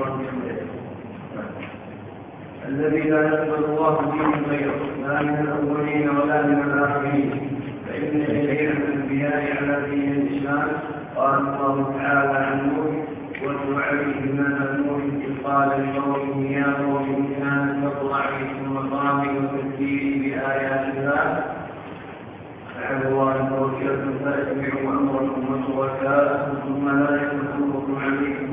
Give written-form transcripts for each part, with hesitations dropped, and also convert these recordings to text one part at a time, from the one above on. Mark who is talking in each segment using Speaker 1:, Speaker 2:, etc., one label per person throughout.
Speaker 1: الذي لا يقبل الله فيه غيره لا من الأولين ولا من الآخرين. فإن جميع الأنبياء على دين الإسلام قال الله تعالى عن نوح: واتل عليهم نبأ نوح إذ قال لقومه يا قوم إن كانت كبر عليكم مقامي وتذكيري بآيات الله فعلى الله توكلتم فاتبعوا أمركم وشركاءكم ثم لا يكن أمركم عليكم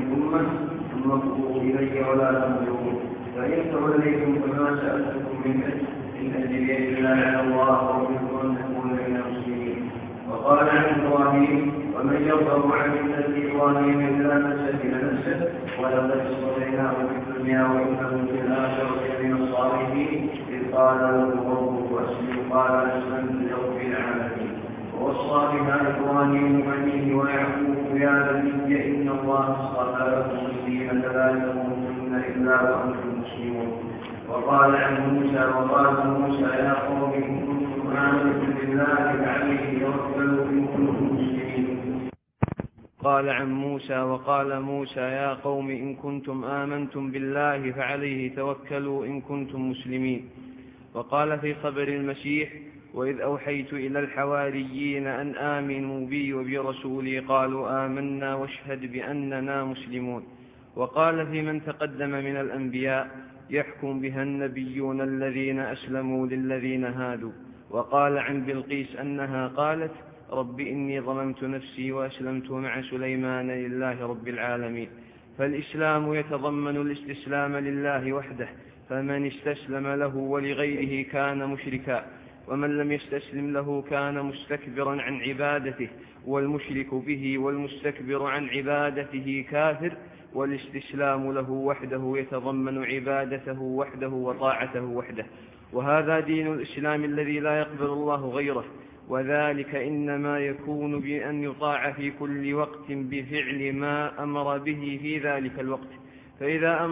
Speaker 1: ثم اقضوا إلي ولا تنظرون. فإن توليتم فما سألتكم من أجل إن أجري إلا على الله وأمرت أن تكون من المسلمين. وقال عن إبراهيم: ومن يرغب عن ملة إبراهيم إلا من سفه نفسه ولقد اصطفيناه في الدنيا وإنه في الآخرة من الصالحين إذ قال له ربه أسلم قال أسلمت لرب العالمين. ووصى بها إبراهيم بنيه ويعقوب: يا بني إن الله اصطفى لكم الدين فلا تموتن إلا وأنتم مسلمون. وقال عن موسى: يا قوم إن كنتم آمنتم بالله فعليه توكلوا إن كنتم مسلمين.
Speaker 2: قال عن موسى: وقال موسى: يا قوم إن كنتم آمنتم بالله فعليه توكلوا إن كنتم مسلمين. وقال في خبر المسيح: وإذ أوحيت إلى الحواريين أن آمنوا بي وبرسولي قالوا آمنا واشهد بأننا مسلمون. وقال في من تقدم من الأنبياء: يحكم بها النبيون الذين أسلموا للذين هادوا. وقال عن بلقيس أنها قالت: رب إني ظلمت نفسي وأسلمت مع سليمان لله رب العالمين. فالإسلام يتضمن الاستسلام لله وحده، فمن استسلم له ولغيره كان مشركا، ومن لم يستسلم له كان مستكبرا عن عبادته، والمشرك به والمستكبر عن عبادته كافر. والاستسلام له وحده يتضمن عبادته وحده وطاعته وحده، وهذا دين الإسلام الذي لا يقبل الله غيره. وذلك إنما يكون بأن يطاع في كل وقت بفعل ما أمر به في ذلك الوقت. فإذا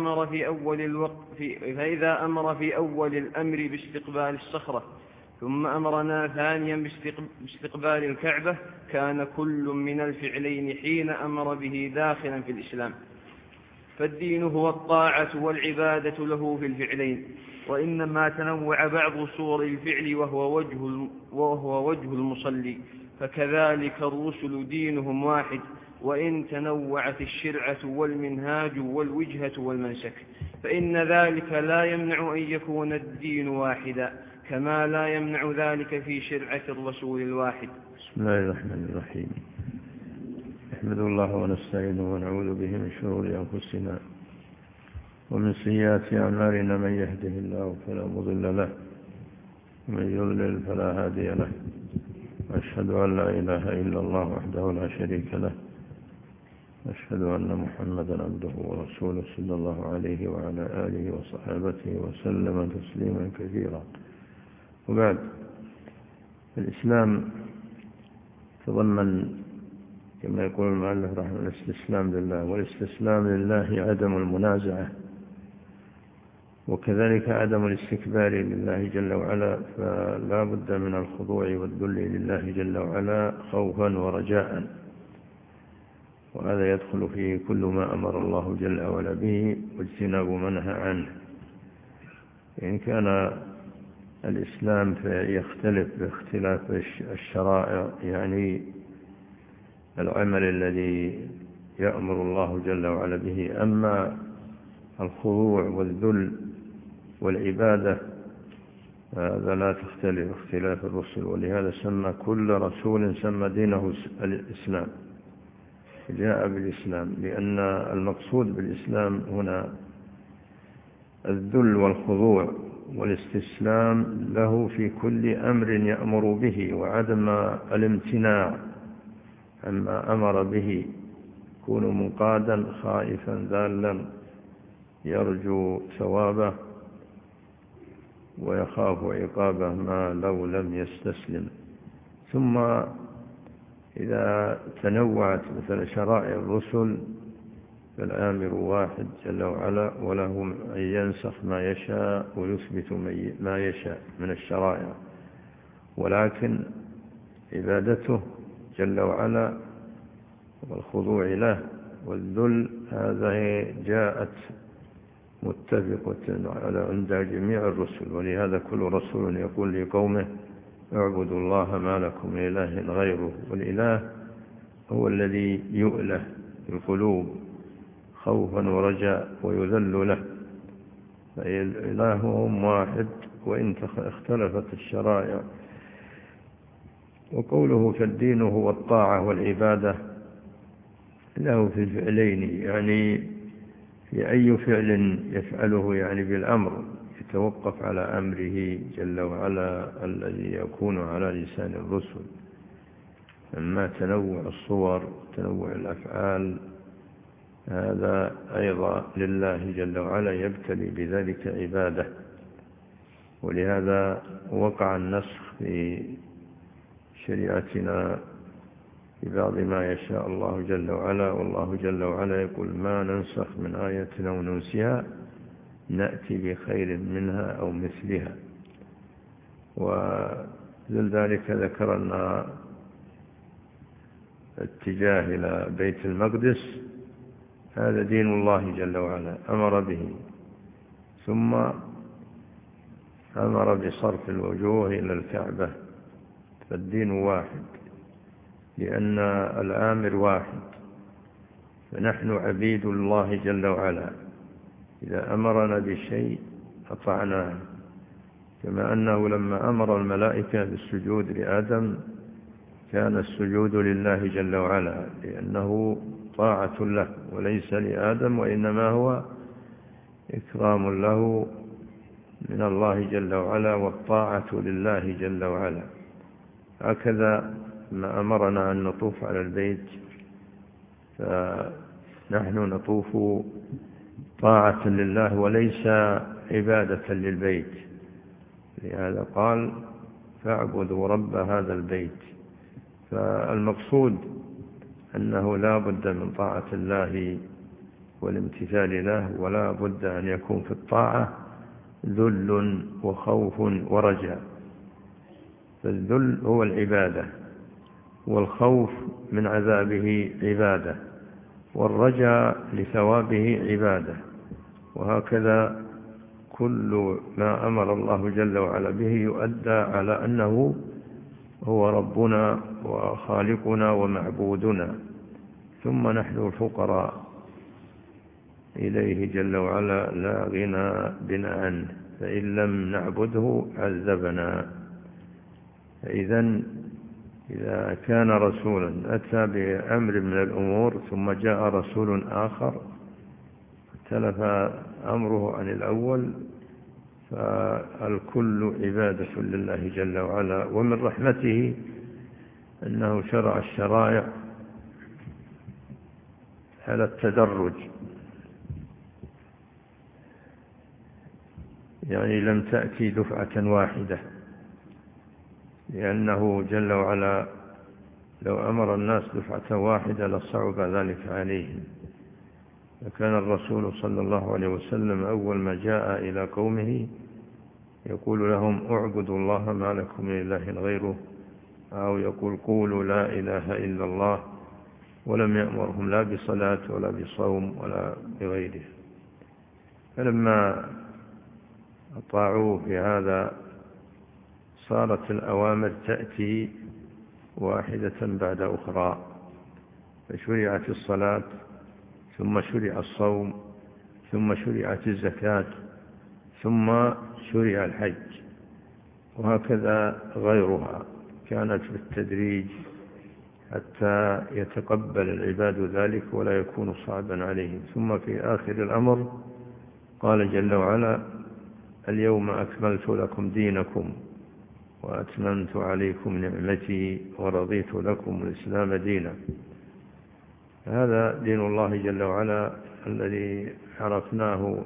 Speaker 2: أمر في أول الأمر باستقبال الصخرة ثم أمرنا ثانيا باستقبال الكعبة كان كل من الفعلين حين أمر به داخلا في الإسلام. فالدين هو الطاعة والعبادة له في الفعلين، وإنما تنوع بعض صور الفعل وهو وجه المصلي. فكذلك الرسل دينهم واحد، وإن تنوعت الشرعة والمنهاج والوجهة والمنسك، فإن ذلك لا يمنع أن يكون الدين واحدا، كما لا يمنع ذلك في شرعة الرسول الواحد.
Speaker 3: بسم الله الرحمن الرحيم. نحمد الله ونستعينه ونعوذ به من شرور أنفسنا ومن سيئات أعمالنا، من يهده الله فلا مضل له ومن يضلل فلا هادي له. وأشهد أن لا إله إلا الله وحده لا شريك له، وأشهد أن محمدا عبده ورسوله صلى الله عليه وعلى آله وصحابته وسلم تسليما كثيرا. وبعد، الإسلام تضمن كما يقول المؤلف رحمه الله الاستسلام لله، والاستسلام لله عدم المنازعة، وكذلك عدم الاستكبار لله جل وعلا، فلا بد من الخضوع والذل لله جل وعلا خوفا ورجاء، وهذا يدخل فيه كل ما أمر الله جل وعلا به واجتناب ما نهى عنه. إن كان الإسلام يختلف باختلاف الشرائع، يعني العمل الذي يأمر الله جل وعلا به، أما الخضوع والذل والعبادة هذا لا تختلف اختلاف الرسل. ولهذا سمى كل رسول سمى دينه الإسلام، جاء بالإسلام، لأن المقصود بالإسلام هنا الذل والخضوع والاستسلام له في كل أمر يأمر به، وعدم الامتناع عما أمر به، يكون منقادا خائفا ذالا يرجو ثوابه ويخاف عقابه ما لو لم يستسلم. ثم إذا تنوعت مثل شرائع الرسل فالآمر واحد جل وعلا، وله أن ينسخ ما يشاء ويثبت ما يشاء من الشرائع، ولكن عبادته جل وعلا والخضوع له والذل هذا جاءت متفقة عند جميع الرسل، ولهذا كل رسول يقول لقومه اعبدوا الله ما لكم من إله غيره. والإله هو الذي يؤله القلوب خوفا ورجاء ويذل له، فإلههم واحد وإن اختلفت الشرائع. وقوله فالدين هو الطاعة والعبادة له في الفعلين، يعني في أي فعل يفعله يعني بالأمر يتوقف على أمره جل وعلا الذي يكون على لسان الرسل. أما تنوع الصور تنوع الأفعال هذا أيضا لله جل وعلا يبتلي بذلك عباده، ولهذا وقع النسخ في شريعتنا في بعض ما يشاء الله جل وعلا. والله جل وعلا يقول ما ننسخ من آية أو ننسها نأتي بخير منها أو مثلها. ولذلك ذكرنا الاتجاه إلى بيت المقدس هذا دين الله جل وعلا أمر به، ثم أمر بصرف الوجوه إلى الكعبة، فالدين واحد لأن الآمر واحد، فنحن عبيد الله جل وعلا، إذا أمرنا بشيء أطعناه. كما أنه لما أمر الملائكة بالسجود لآدم كان السجود لله جل وعلا لأنه طاعة له وليس لآدم، وإنما هو إكرام له من الله جل وعلا والطاعة لله جل وعلا. هكذا ما أمرنا أن نطوف على البيت فنحن نطوف طاعة لله وليس عبادة للبيت، لهذا قال فاعبدوا رب هذا البيت. فالمقصود أنه لا بد من طاعة الله والامتثال له، ولا بد أن يكون في الطاعة ذل وخوف ورجاء. فالذل هو العبادة، والخوف من عذابه عبادة، والرجاء لثوابه عبادة. وهكذا كل ما أمر الله جل وعلا به يؤدى على أنه هو ربنا وخالقنا ومعبودنا، ثم نحن الفقراء إليه جل وعلا لا غنى بنا عنه، فإن لم نعبده عذبنا. فإذن إذا كان رسولا أتى بأمر من الأمور ثم جاء رسول آخر اختلف أمره عن الأول، فالكل عبادة لله جل وعلا. ومن رحمته أنه شرع الشرائع على التدرج، يعني لم تأتي دفعة واحدة، لأنه جل وعلا لو أمر الناس دفعة واحدة لصعب ذلك عليهم. فكان الرسول صلى الله عليه وسلم أول ما جاء إلى قومه يقول لهم اعبدوا الله ما لكم من إله غيره، أو يقول قولوا لا إله إلا الله، ولم يأمرهم لا بصلاة ولا بصوم ولا بغيره. فلما أطاعوه في هذا صارت الأوامر تأتي واحدة بعد أخرى، فشرعت الصلاة ثم شرع الصوم ثم شرعت الزكاة ثم شرع الحج، وهكذا غيرها كانت بالتدريج حتى يتقبل العباد ذلك ولا يكون صعبا عليهم. ثم في آخر الأمر قال جل وعلا اليوم أكملت لكم دينكم وأتممت عليكم نعمتي ورضيت لكم الإسلام دينا. هذا دين الله جل وعلا الذي عرفناه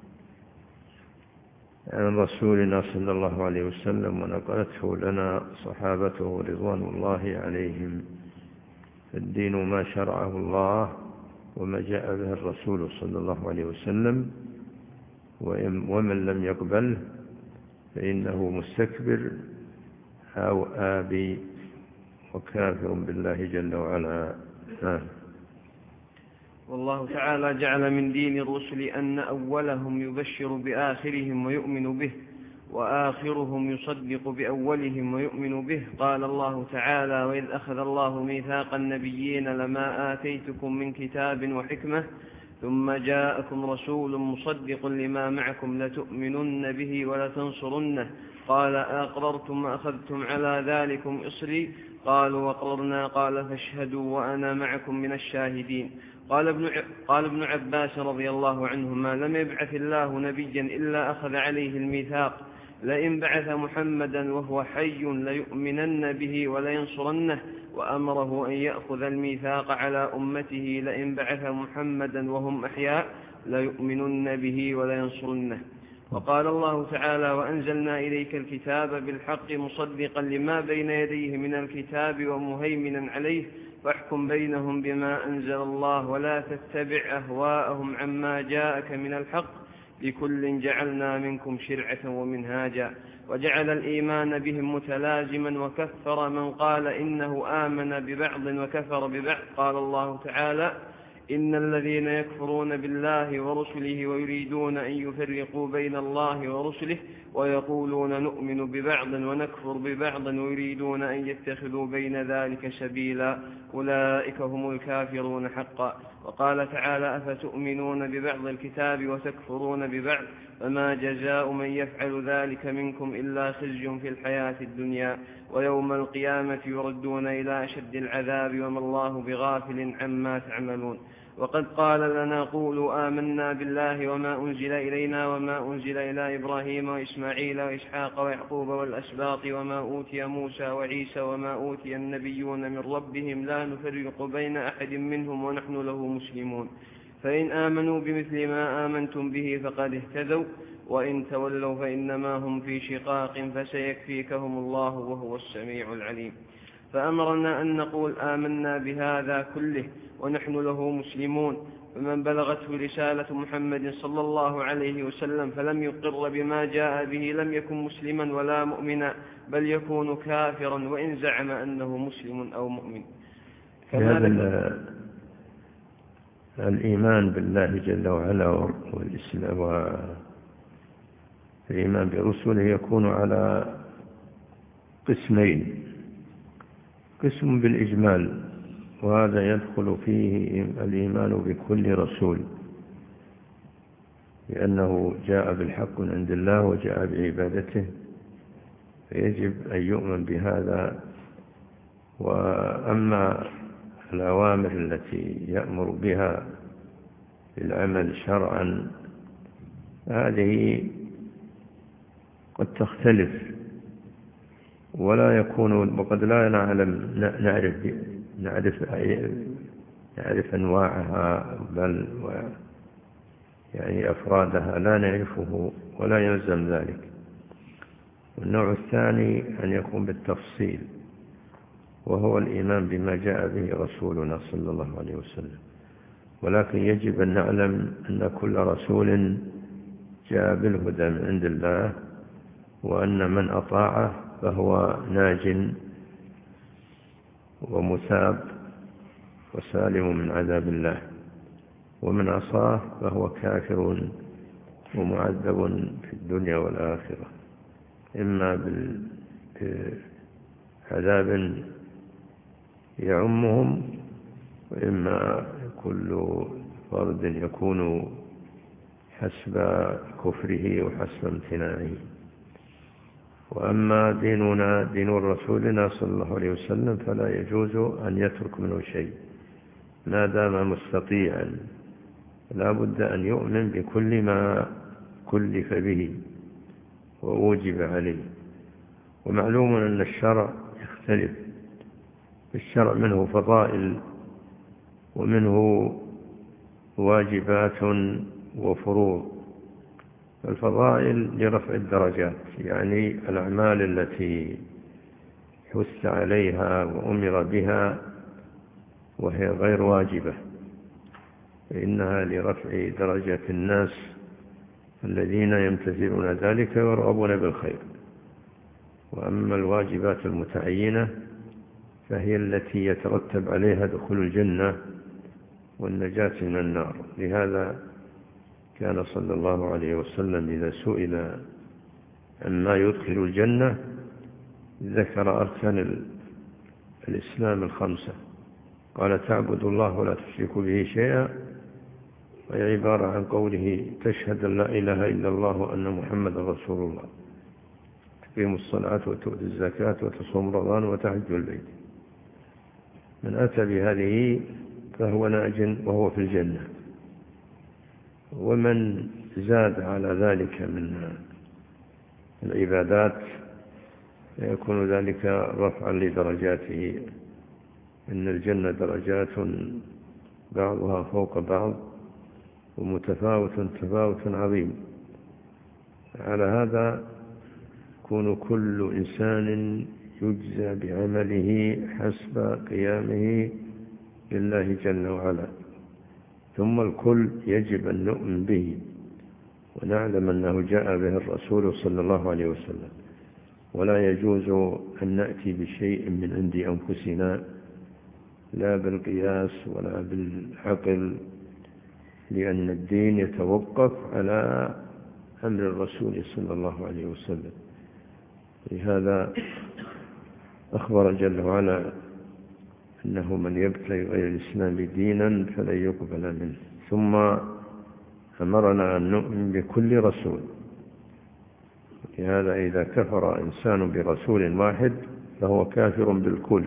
Speaker 3: عن رسولنا صلى الله عليه وسلم ونقلته لنا صحابته رضوان الله عليهم. الدين ما شرعه الله وما جاء به الرسول صلى الله عليه وسلم، ومن لم يقبله فإنه مستكبر أو آبي وكافر بالله جل وعلا.
Speaker 2: والله تعالى جعل من دين الرسل أن أولهم يبشر بآخرهم ويؤمن به، وآخرهم يصدق بأولهم ويؤمن به. قال الله تعالى: وإذ أخذ الله ميثاق النبيين لما آتيتكم من كتاب وحكمة ثم جاءكم رسول مصدق لما معكم لتؤمنن به ولتنصرنه. قال: أقررتم وأخذتم على ذلكم إصري؟ قالوا: وأقررنا. قال: فاشهدوا وأنا معكم من الشاهدين. قال ابن عباس رضي الله عنهما: لم يبعث الله نبيا إلا أخذ عليه الميثاق، لئن بعث محمدا وهو حي ليؤمنن به ولينصرنه، وأمره أن يأخذ الميثاق على أمته لئن بعث محمدا وهم أحياء ليؤمنن به ولينصرنه. وقال الله تعالى: وأنزلنا إليك الكتاب بالحق مصدقا لما بين يديه من الكتاب ومهيمنا عليه، فاحكم بينهم بما أنزل الله ولا تتبع أهواءهم عما جاءك من الحق، لكل جعلنا منكم شرعة ومنهاجا. وجعل الإيمان بهم متلازما، وكفر من قال إنه آمن ببعض وكفر ببعض. قال الله تعالى: إن الذين يكفرون بالله ورسله ويريدون أن يفرقوا بين الله ورسله ويقولون نؤمن ببعض ونكفر ببعض ويريدون أن يتخذوا بين ذلك سبيلا أولئك هم الكافرون حقا. وقال تعالى: أفتؤمنون ببعض الكتاب وتكفرون ببعض، فما جزاء من يفعل ذلك منكم إلا خزي في الحياة الدنيا ويوم القيامة يردون إلى أشد العذاب وما الله بغافل عما تعملون. وقد قال لنا: قولوا آمنا بالله وما أنزل إلينا وما أنزل إلى إبراهيم وإسماعيل وإسحاق ويعقوب والأسباط وما أوتي موسى وعيسى وما أوتي النبيون من ربهم لا نفرق بين أحد منهم ونحن له مسلمون، فإن آمنوا بمثل ما آمنتم به فقد اهتدوا، وإن تولوا فإنما هم في شقاق فسيكفيكهم الله وهو السميع العليم. فأمرنا أن نقول آمنا بهذا كله ونحن له مسلمون. فمن بلغته رسالة محمد صلى الله عليه وسلم فلم يقر بما جاء به لم يكن مسلما ولا مؤمنا، بل يكون كافرا وإن زعم أنه مسلم أو مؤمن.
Speaker 3: الإيمان بالله جل وعلا والإيمان برسله يكون على قسمين: قسم بالإجمال، وهذا يدخل فيه الإيمان بكل رسول، لأنه جاء بالحق من عند الله وجاء بعبادته، فيجب أن يؤمن بهذا. وأما الأوامر التي يأمر بها للعمل شرعا هذه قد تختلف ولا يكون، وقد لا نعرف أنواعها، بل يعني أفرادها لا نعرفه ولا يلزم ذلك. والنوع الثاني أن يكون بالتفصيل، وهو الإيمان بما جاء به رسولنا صلى الله عليه وسلم. ولكن يجب أن نعلم أن كل رسول جاء بالهدى من عند الله، وأن من أطاعه فهو ناج ومثاب وسالم من عذاب الله، ومن عصاه فهو كافر ومعذب في الدنيا والآخرة، إما بعذاب يعمهم، وإما كل فرد يكون حسب كفره وحسب امتناعه. وأما ديننا دين رسولنا صلى الله عليه وسلم فلا يجوز أن يترك منه شيء ما دام مستطيعا، لا بد أن يؤمن بكل ما كلف به ووجب عليه. ومعلوم أن الشرع يختلف، الشرع منه فضائل ومنه واجبات وفروض. الفضائل لرفع الدرجات، يعني الأعمال التي حث عليها وأمر بها وهي غير واجبة فإنها لرفع درجة الناس الذين يمتثلون ذلك ويرغبون بالخير. وأما الواجبات المتعينة فهي التي يترتب عليها دخول الجنة والنجاة من النار. لهذا كان صلى الله عليه وسلم إذا سئل عما يدخل الجنة ذكر أركان الإسلام 5، قال: تعبد الله ولا تشرك به شيئا، وهي عبارة عن قوله: تشهد أن لا إله إلا الله وأن محمد رسول الله، تقيم الصلاة وتؤتي الزكاة وتصوم رمضان وتحج البيت. من أتى بهذه فهو ناج وهو في الجنة، ومن زاد على ذلك من العبادات يكون ذلك رفعا لدرجاته. إن الجنة درجات بعضها فوق بعض ومتفاوت تفاوت عظيم. على هذا يكون كل إنسان يجزى بعمله حسب قيامه لله جل وعلا، ثم الكل يجب أن نؤمن به ونعلم أنه جاء به الرسول صلى الله عليه وسلم، ولا يجوز أن نأتي بشيء من عند أنفسنا لا بالقياس ولا بالعقل، لأن الدين يتوقف على أمر الرسول صلى الله عليه وسلم. لهذا أخبر جل وعلا أنه من يبتغي غير الإسلام دينا فلن يقبل منه، ثم أمرنا أن نؤمن بكل رسول. لهذا إذا كفر إنسان برسول واحد فهو كافر بالكل.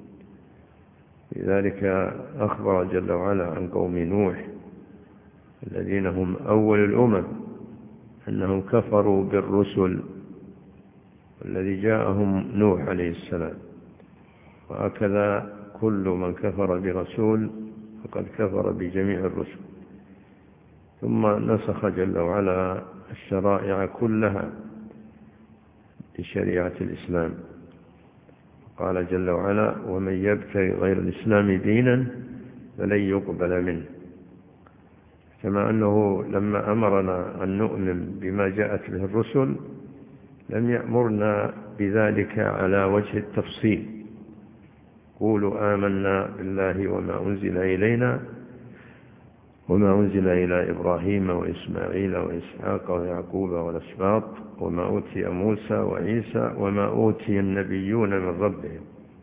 Speaker 3: لذلك أخبر جل وعلا عن قوم نوح الذين هم أول الأمم أنهم كفروا بالرسل والذي جاءهم نوح عليه السلام، وهكذا كل من كفر برسول فقد كفر بجميع الرسل. ثم نسخ جل وعلا الشرائع كلها لشريعة الإسلام، قال جل وعلا: ومن يبتغي غير الإسلام دينا فلن يقبل منه. كما أنه لما أمرنا أن نؤمن بما جاءت به الرسل لم يأمرنا بذلك على وجه التفصيل: قولوا آمنا بالله وما أنزل إلينا وما أنزل إلى إبراهيم وإسماعيل وإسحاق ويعقوب والأسباط وما أوتي موسى وعيسى وما أوتي النبيون من ربهم.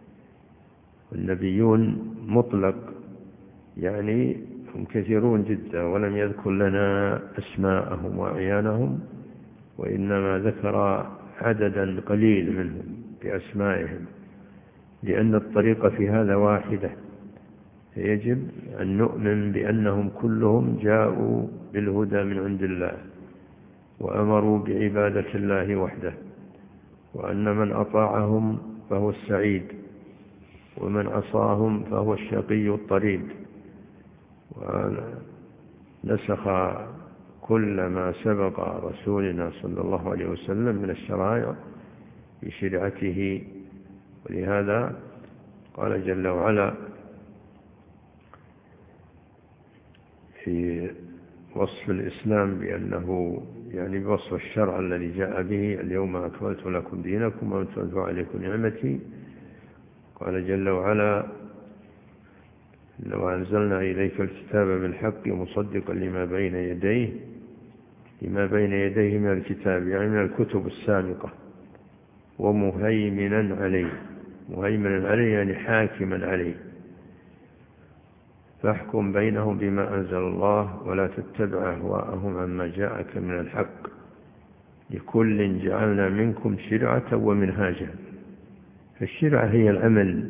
Speaker 3: والنبيون مطلق، يعني هم كثيرون جدا، ولم يذكر لنا أسماءهم وأعيانهم، وإنما ذكر عددا قليل منهم بأسمائهم، لأن الطريقة في هذا واحدة. يجب أن نؤمن بأنهم كلهم جاءوا بالهدى من عند الله وأمروا بعبادة الله وحده، وأن من أطاعهم فهو السعيد ومن عصاهم فهو الشقي الطريد. ونسخ كل ما سبق رسولنا صلى الله عليه وسلم من الشرائع بشريعته. ولهذا قال جل وعلا في وصف الإسلام بأنه يعني بوصف الشرع الذي جاء به: اليوم أكملت لكم دينكم وأتممت عليكم نعمتي. قال جل وعلا: لو أنزلنا إليك الكتاب بالحق مصدقا لما بين يديه من الكتاب، يعني من الكتب السابقة، ومهيمنا عليه يعني حاكما عليه، فاحكم بينهم بما أنزل الله ولا تتبع أهواءهم عما جاءك من الحق، لكل جعلنا منكم شرعة ومنهاجا. فالشرعة هي العمل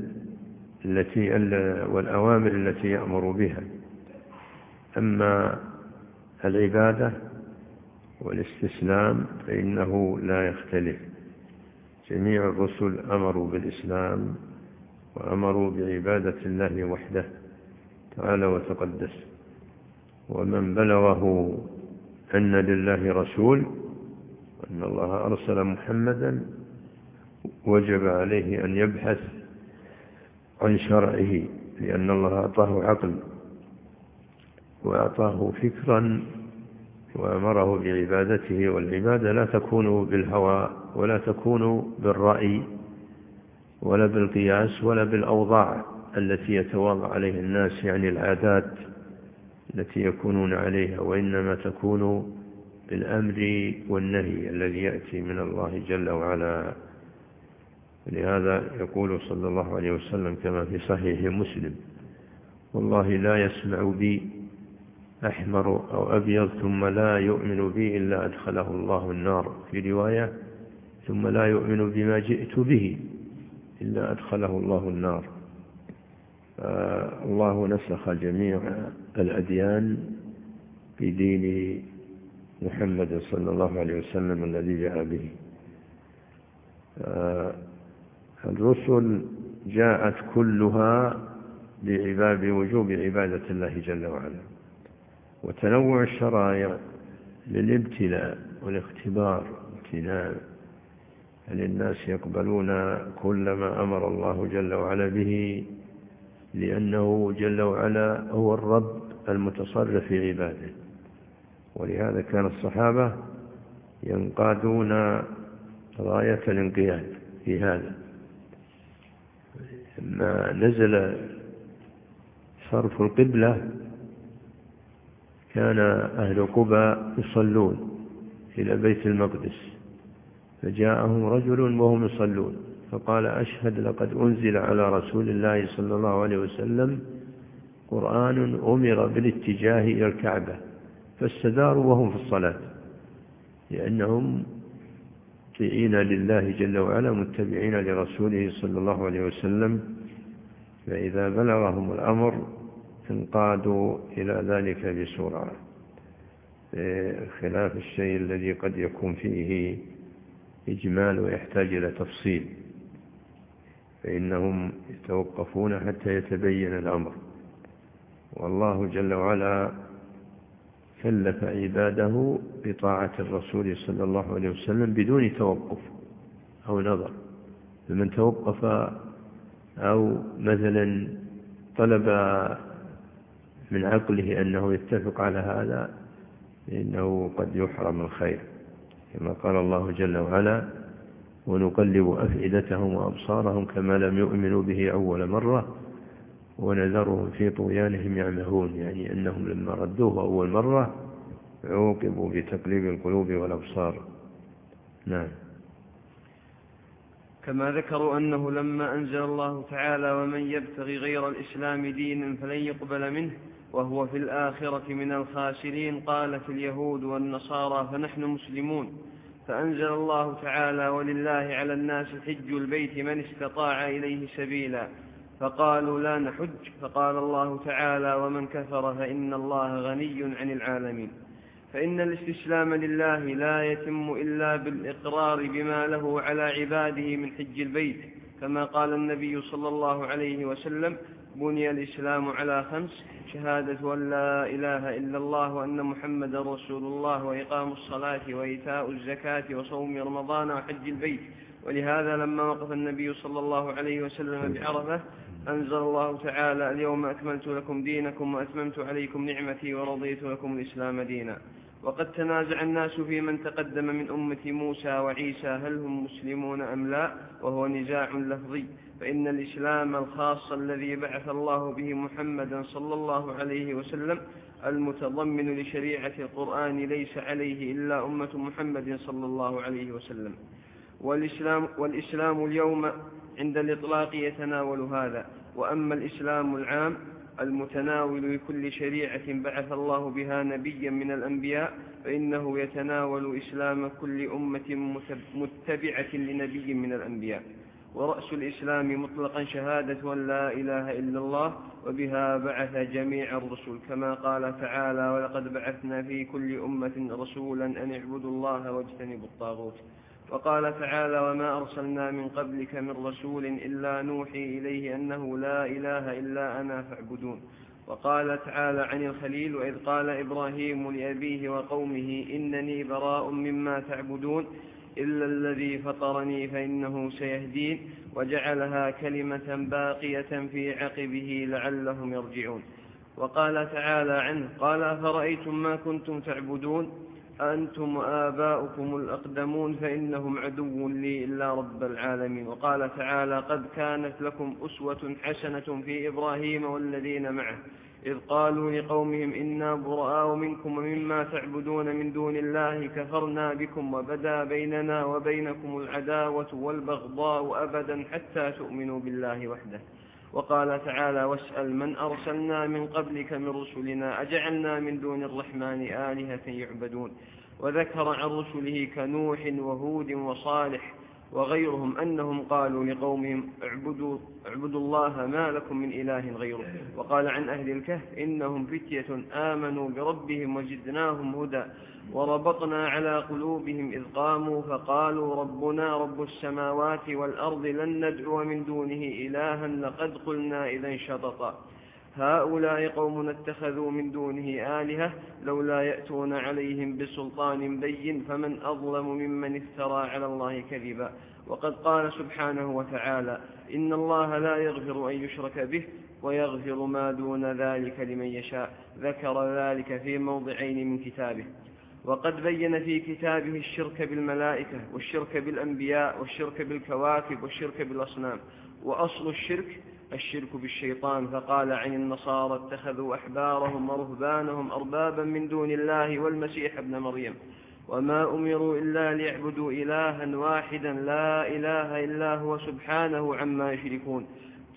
Speaker 3: والأوامر التي يأمر بها. أما العبادة والاستسلام فإنه لا يختلف. جميع الرسل أمروا بالإسلام وأمروا بعبادة الله وحده تعالى وتقدس. ومن بلغه أن لله رسول وأن الله أرسل محمدا وجب عليه أن يبحث عن شرعه، لأن الله أعطاه عقل وأعطاه فكرا وأمره بعبادته. والعبادة لا تكون بالهوى ولا تكون بالرأي ولا بالقياس ولا بالأوضاع التي يتواضع عليه الناس، يعني العادات التي يكونون عليها، وإنما تكون بالأمر والنهي الذي يأتي من الله جل وعلا. لهذا يقول صلى الله عليه وسلم كما في صحيح مسلم: والله لا يسمع بي أحمر أو أبيض ثم لا يؤمن بي إلا أدخله الله النار، في رواية: ثم لا يؤمن بما جئت به إلا أدخله الله النار. الله نسخ جميع الأديان بدين محمد صلى الله عليه وسلم الذي جاء به. الرسل جاءت كلها بوجوب عبادة الله جل وعلا، وتنوع الشرائع للابتلاء والاختبار امتنان، هل الناس يقبلون كل ما أمر الله جل وعلا به، لأنه جل وعلا هو الرب المتصرف في عباده. ولهذا كان الصحابة ينقادون غاية الانقياد في هذا. لما نزل صرف القبلة كان أهل قباء يصلون إلى بيت المقدس، فجاءهم رجل وهم يصلون فقال: أشهد لقد أنزل على رسول الله صلى الله عليه وسلم قرآن أمر بالاتجاه إلى الكعبة، فاستداروا وهم في الصلاة، لأنهم مطيعين لله جل وعلا متبعين لرسوله صلى الله عليه وسلم، فإذا بلغهم الأمر انقادوا إلى ذلك بسرعة، خلاف الشيء الذي قد يكون فيه إجمال ويحتاج إلى تفصيل، فإنهم يتوقفون حتى يتبين الأمر. والله جل وعلا كلف عباده بطاعة الرسول صلى الله عليه وسلم بدون توقف أو نظر. فمن توقف أو مثلا طلب من عقله أنه يتفق على هذا فإنه قد يحرم الخير، كما قال الله جل وعلا: ونقلب أفئدتهم وأبصارهم كما لم يؤمنوا به أول مرة ونذرهم في طغيانهم يعمهون، يعني أنهم لما ردوه أول مرة عوقبوا بتقليب القلوب والأبصار. نعم.
Speaker 2: كما ذكروا أنه لما أنزل الله تعالى: ومن يبتغي غير الإسلام دينا فلن يقبل منه وهو في الآخرة من الخاسرين، قالت اليهود والنصارى فنحن مسلمون، فأنزل الله تعالى: ولله على الناس حج البيت من استطاع إليه سبيلا، فقالوا لا نحج، فقال الله تعالى: ومن كفر فإن الله غني عن العالمين. فإن الاستسلام لله لا يتم إلا بالإقرار بما له على عباده من حج البيت، كما قال النبي صلى الله عليه وسلم: بني الإسلام على 5: شهادة أن لا إله إلا الله وأن محمد رسول الله، وإقام الصلاة وإيتاء الزكاة وصوم رمضان وحج البيت. ولهذا لما وقف النبي صلى الله عليه وسلم بعرفة أنزل الله تعالى: اليوم أكملت لكم دينكم وأتممت عليكم نعمتي ورضيت لكم الإسلام دينا. وقد تنازع الناس في من تقدم من أمة موسى وعيسى هل هم مسلمون أم لا، وهو نزاع لفظي، فإن الإسلام الخاص الذي بعث الله به محمدا صلى الله عليه وسلم المتضمن لشريعة القرآن ليس عليه إلا أمة محمد صلى الله عليه وسلم. والإسلام اليوم عند الإطلاق يتناول هذا. وأما الإسلام العام المتناول لكل شريعة بعث الله بها نبيا من الأنبياء فإنه يتناول إسلام كل أمة متبعة لنبي من الأنبياء. ورأس الإسلام مطلقا شهادة أن لا إله إلا الله، وبها بعث جميع الرسل، كما قال تعالى: ولقد بعثنا في كل أمة رسولا أن اعبدوا الله واجتنبوا الطاغوت. وقال تعالى: وما أرسلنا من قبلك من رسول إلا نوحي إليه أنه لا إله إلا أنا فاعبدون. وقال تعالى عن الخليل: وإذ قال إبراهيم لأبيه وقومه إنني براء مما تعبدون إلا الذي فطرني فإنه سيهدين، وجعلها كلمة باقية في عقبه لعلهم يرجعون. وقال تعالى عنه: قال: أفرأيتم ما كنتم تعبدون أنتم وآباؤكم الأقدمون فإنهم عدو لي إلا رب العالمين. وقال تعالى: قد كانت لكم أسوة حسنة في إبراهيم والذين معه إذ قالوا لقومهم إنا براء منكم ومما تعبدون من دون الله كفرنا بكم وبدا بيننا وبينكم العداوة والبغضاء أبدا حتى تؤمنوا بالله وحده. وقال تعالى واسأل من أرسلنا من قبلك من رسلنا أجعلنا من دون الرحمن آلهة يعبدون. وذكر عن رسله كنوح وهود وصالح وغيرهم أنهم قالوا لقومهم اعبدوا الله ما لكم من إله غيره. وقال عن أهل الكهف إنهم فتية آمنوا بربهم وزدناهم هدى وربطنا على قلوبهم إذ قاموا فقالوا ربنا رب السماوات والأرض لن ندعو من دونه إلها لقد قلنا إذا شططا هؤلاء قوم اتخذوا من دونه آلهة لولا يأتون عليهم بسلطان بين فمن أظلم ممن افترى على الله كذبا. وقد قال سبحانه وتعالى إن الله لا يغفر أن يشرك به ويغفر ما دون ذلك لمن يشاء. ذكر ذلك في موضعين من كتابه. وقد بين في كتابه الشرك بالملائكة والشرك بالأنبياء والشرك بالكواكب والشرك بالأصنام. وأصل الشرك بالشيطان. فقال عن النصارى اتخذوا أحبارهم ورهبانهم أربابا من دون الله والمسيح ابن مريم وما أمروا إلا ليعبدوا إلها واحدا لا إله إلا هو سبحانه عما يشركون.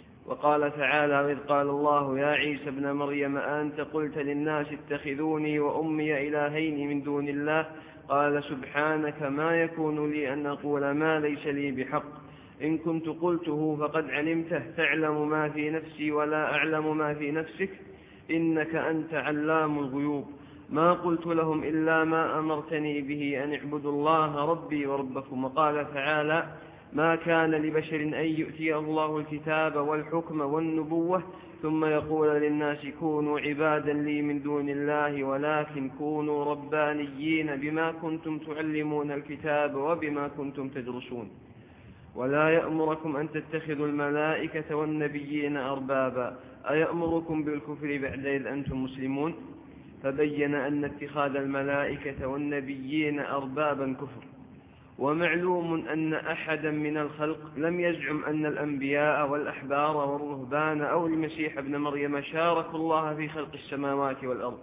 Speaker 2: وقال تعالى وإذ قال الله يا عيسى ابن مريم أنت قلت للناس اتخذوني وأمي إلهين من دون الله قال سبحانك ما يكون لي أن أقول ما ليس لي بحق إن كنت قلته فقد علمته تعلم ما في نفسي ولا أعلم ما في نفسك إنك أنت علام الغيوب. ما قلت لهم إلا ما أمرتني به أن اعبدوا الله ربي وربكم. وقال تعالى ما كان لبشر أن يؤتيه الله الكتاب والحكم والنبوة ثم يقول للناس كونوا عبادا لي من دون الله ولكن كونوا ربانيين بما كنتم تعلمون الكتاب وبما كنتم تدرسون. ولا يأمركم أن تتخذوا الملائكة والنبيين أربابا أيأمركم بالكفر بعد إذ أنتم مسلمون. فبين أن اتخاذ الملائكة والنبيين أربابا كفر. ومعلوم أن أحدا من الخلق لم يزعم أن الأنبياء والأحبار والرهبان أو المسيح ابن مريم شاركوا الله في خلق السماوات والأرض.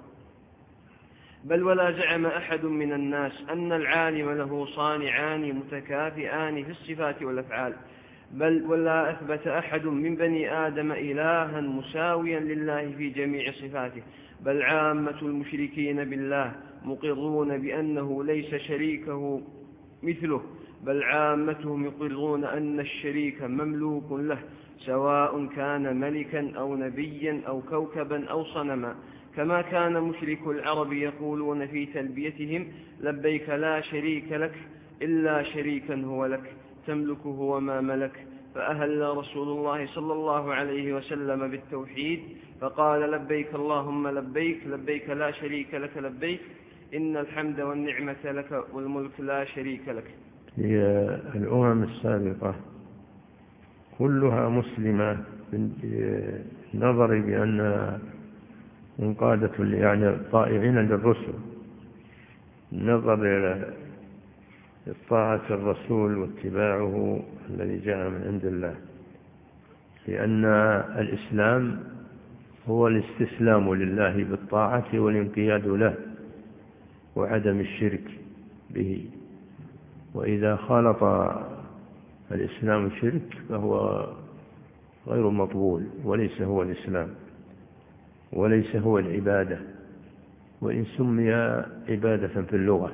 Speaker 2: بل ولا زعم أحد من الناس أن العالم له صانعان متكافئان في الصفات والأفعال. بل ولا أثبت أحد من بني آدم إلها مساويا لله في جميع صفاته. بل عامة المشركين بالله مقرون بأنه ليس شريكه مثله. بل عامتهم يقرون أن الشريك مملوك له سواء كان ملكا أو نبيا أو كوكبا أو صنما. كما كان مشرك العرب يقولون في تلبيتهم لبيك لا شريك لك إلا شريكا هو لك تملكه وما ملك. فأهل رسول الله صلى الله عليه وسلم بالتوحيد فقال لبيك اللهم لبيك لبيك لا شريك لك لبيك إن الحمد والنعمة لك والملك لا شريك لك.
Speaker 3: هي الأمم السابقة كلها مسلمة بالنظر بأن منقادة يعني طائعين للرسل نظر إلى طاعة الرسول واتباعه الذي جاء من عند الله. لأن الإسلام هو الاستسلام لله بالطاعة والانقياد له وعدم الشرك به. وإذا خالط الإسلام الشرك فهو غير مقبول وليس هو الإسلام وليس هو العبادة وإن سمي عبادة في اللغة.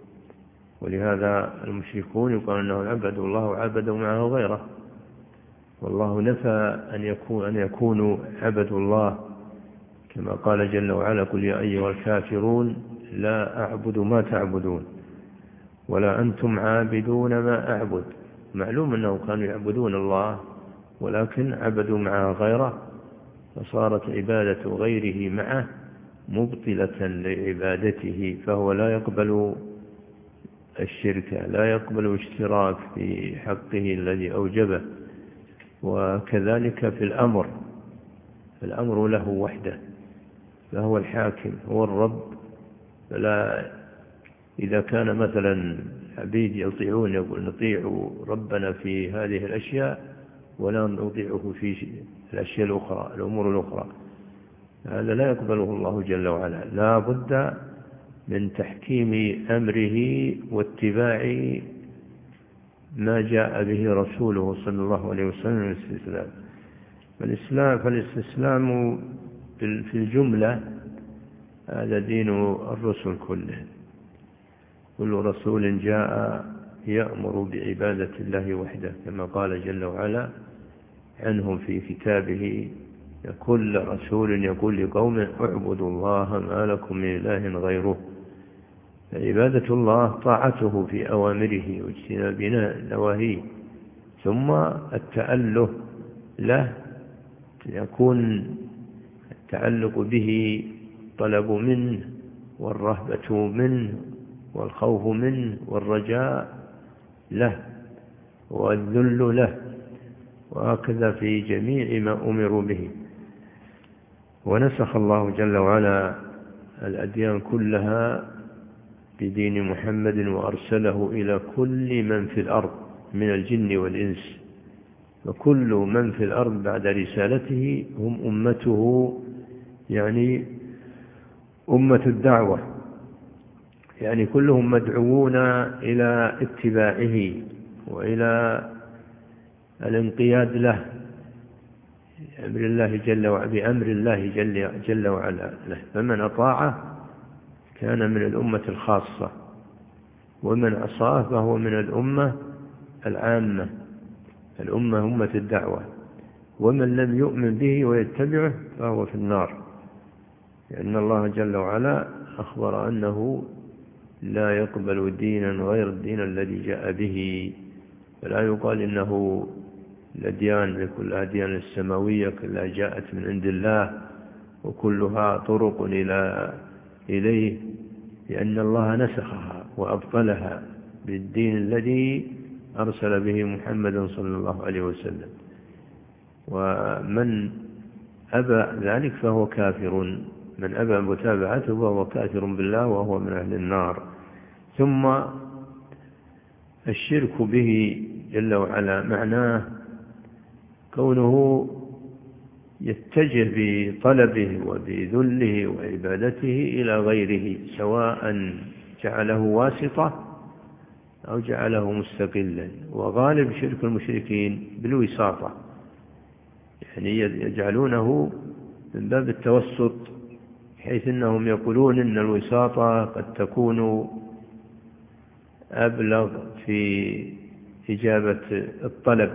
Speaker 3: ولهذا المشركون يقال أنهم عبدوا الله وعبدوا معه غيره. والله نفى أن يكونوا عبدوا الله كما قال جل وعلا قل يا أيها الكافرون لا أعبد ما تعبدون ولا أنتم عابدون ما أعبد. معلوم أنهم كانوا يعبدون الله ولكن عبدوا معه غيره فصارت عبادة غيره معه مبطلة لعبادته. فهو لا يقبل الشرك لا يقبل الاشتراك في حقه الذي أوجبه. وكذلك في الأمر له وحده فهو الحاكم هو الرب. فلا إذا كان مثلا عبيد يطيعون يقول نطيع ربنا في هذه الأشياء ولا نطيعه في الأشياء الأخرى الأمور الأخرى هذا لا يقبله الله جل وعلا. لا بد من تحكيم أمره واتباع ما جاء به رسوله صلى الله عليه وسلم فالاستسلام في الجملة هذا دين الرسل كله. كل رسول جاء يأمر بعبادة الله وحده، كما قال جل وعلا عنهم في كتابه: كل رسول يقول لقوم اعبدوا الله ما لكم من إله غيره. فعبادة الله طاعته في أوامره واجتناب نواهيه، ثم التأله له يكون التعلق به طلب منه والرهبة منه والخوف منه والرجاء له والذل له، وهكذا في جميع ما أمروا به. ونسخ الله جل وعلا الأديان كلها بدين محمد وأرسله إلى كل من في الأرض من الجن والإنس، وكل من في الأرض بعد رسالته هم أمته، يعني أمة الدعوة، يعني كلهم مدعوون إلى اتباعه وإلى الانقياد له بأمر الله جل وعلا له. فمن أطاعه كان من الأمة الخاصة، ومن عصاه فهو من الأمة العامة، أمة الدعوة. ومن لم يؤمن به ويتبعه فهو في النار، لأن الله جل وعلا أخبر أنه لا يقبل دينا غير الدين الذي جاء به. فلا يقال إنه الأديان كل الأديان السماوية كلها جاءت من عند الله وكلها طرق إليه، لأن الله نسخها وأبطلها بالدين الذي أرسل به محمد صلى الله عليه وسلم. ومن أبى ذلك فهو كافر، من أبى متابعته فهو كافر بالله وهو من أهل النار. ثم الشرك به جل وعلا معناه كونه يتجه بطلبه وبذله وعبادته إلى غيره، سواء جعله واسطة أو جعله مستقلا. وغالب شرك المشركين بالوساطة، يعني يجعلونه من باب التوسط، حيث أنهم يقولون إن الوساطة قد تكون أبلغ في إجابة الطلب،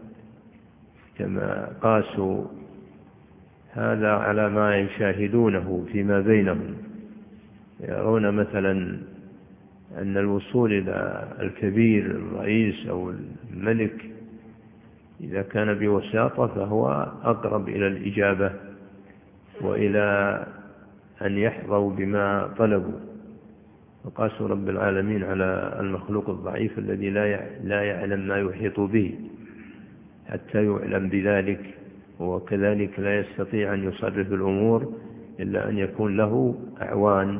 Speaker 3: كما قاسوا هذا على ما يشاهدونه فيما بينهم. يرون مثلا أن الوصول إلى الكبير الرئيس أو الملك إذا كان بوساطة فهو أقرب إلى الإجابة وإلى أن يحظوا بما طلبوا. وقاسوا رب العالمين على المخلوق الضعيف الذي لا يعلم ما يحيط به حتى يعلم بذلك، وكذلك لا يستطيع أن يصرف الأمور إلا أن يكون له أعوان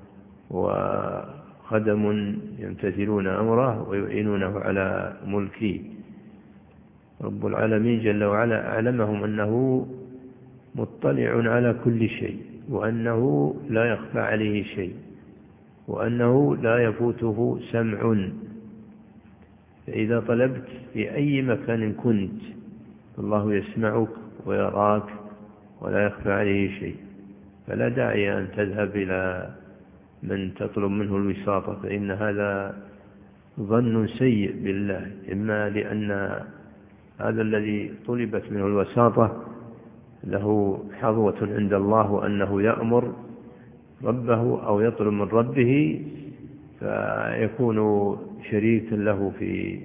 Speaker 3: وخدم يمتثلون أمره ويعينونه على ملكه. رب العالمين جل وعلا أعلمهم أنه مطلع على كل شيء، وأنه لا يخفى عليه شيء، وأنه لا يفوته سمع. فإذا طلبت في أي مكان كنت الله يسمعك ويراك ولا يخفى عليه شيء، فلا داعي أن تذهب إلى من تطلب منه الوساطة، فإن هذا ظن سيء بالله، إما لأن هذا الذي طلبت منه الوساطة له حظوة عند الله وأنه يأمر ربه أو يطلب من ربه، فيكون شريكا له في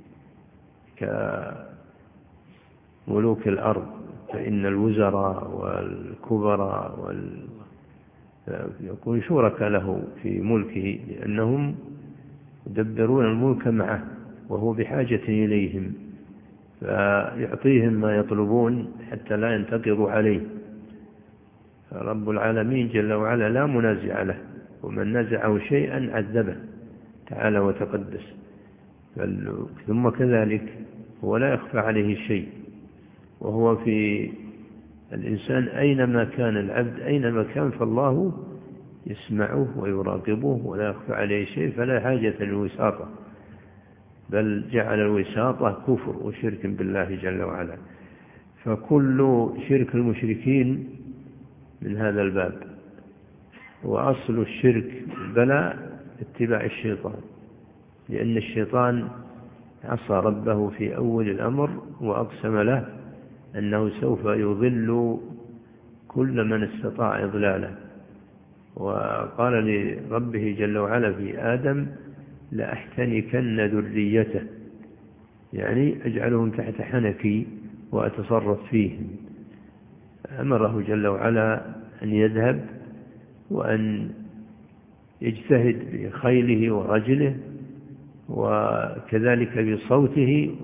Speaker 3: كملوك الأرض. فإن الوزراء والكبراء يكون شركاء له في ملكه، لأنهم يدبرون الملك معه وهو بحاجة إليهم، فيعطيهم ما يطلبون حتى لا ينتقضوا عليه. فرب العالمين جل وعلا لا منازع له، ومن نزعه شيئا عذبه تعالى وتقدس. ثم كذلك هو لا يخفى عليه شيء، وهو في الإنسان أينما كان، العبد أينما كان فالله يسمعه ويراقبه ولا يخفى عليه شيء، فلا حاجة للوساطة، بل جعل الوساطة كفر وشرك بالله جل وعلا. فكل شرك المشركين من هذا الباب. وأصل الشرك البلاء اتباع الشيطان، لأن الشيطان عصى ربه في أول الأمر وأقسم له أنه سوف يضل كل من استطاع إضلاله، وقال لربه جل وعلا في آدم لأحتنكن ذريته، يعني أجعلهم تحت حنكي وأتصرف فيهم. أمره جل وعلا أن يذهب وأن يجتهد بخيله ورجله وكذلك بصوته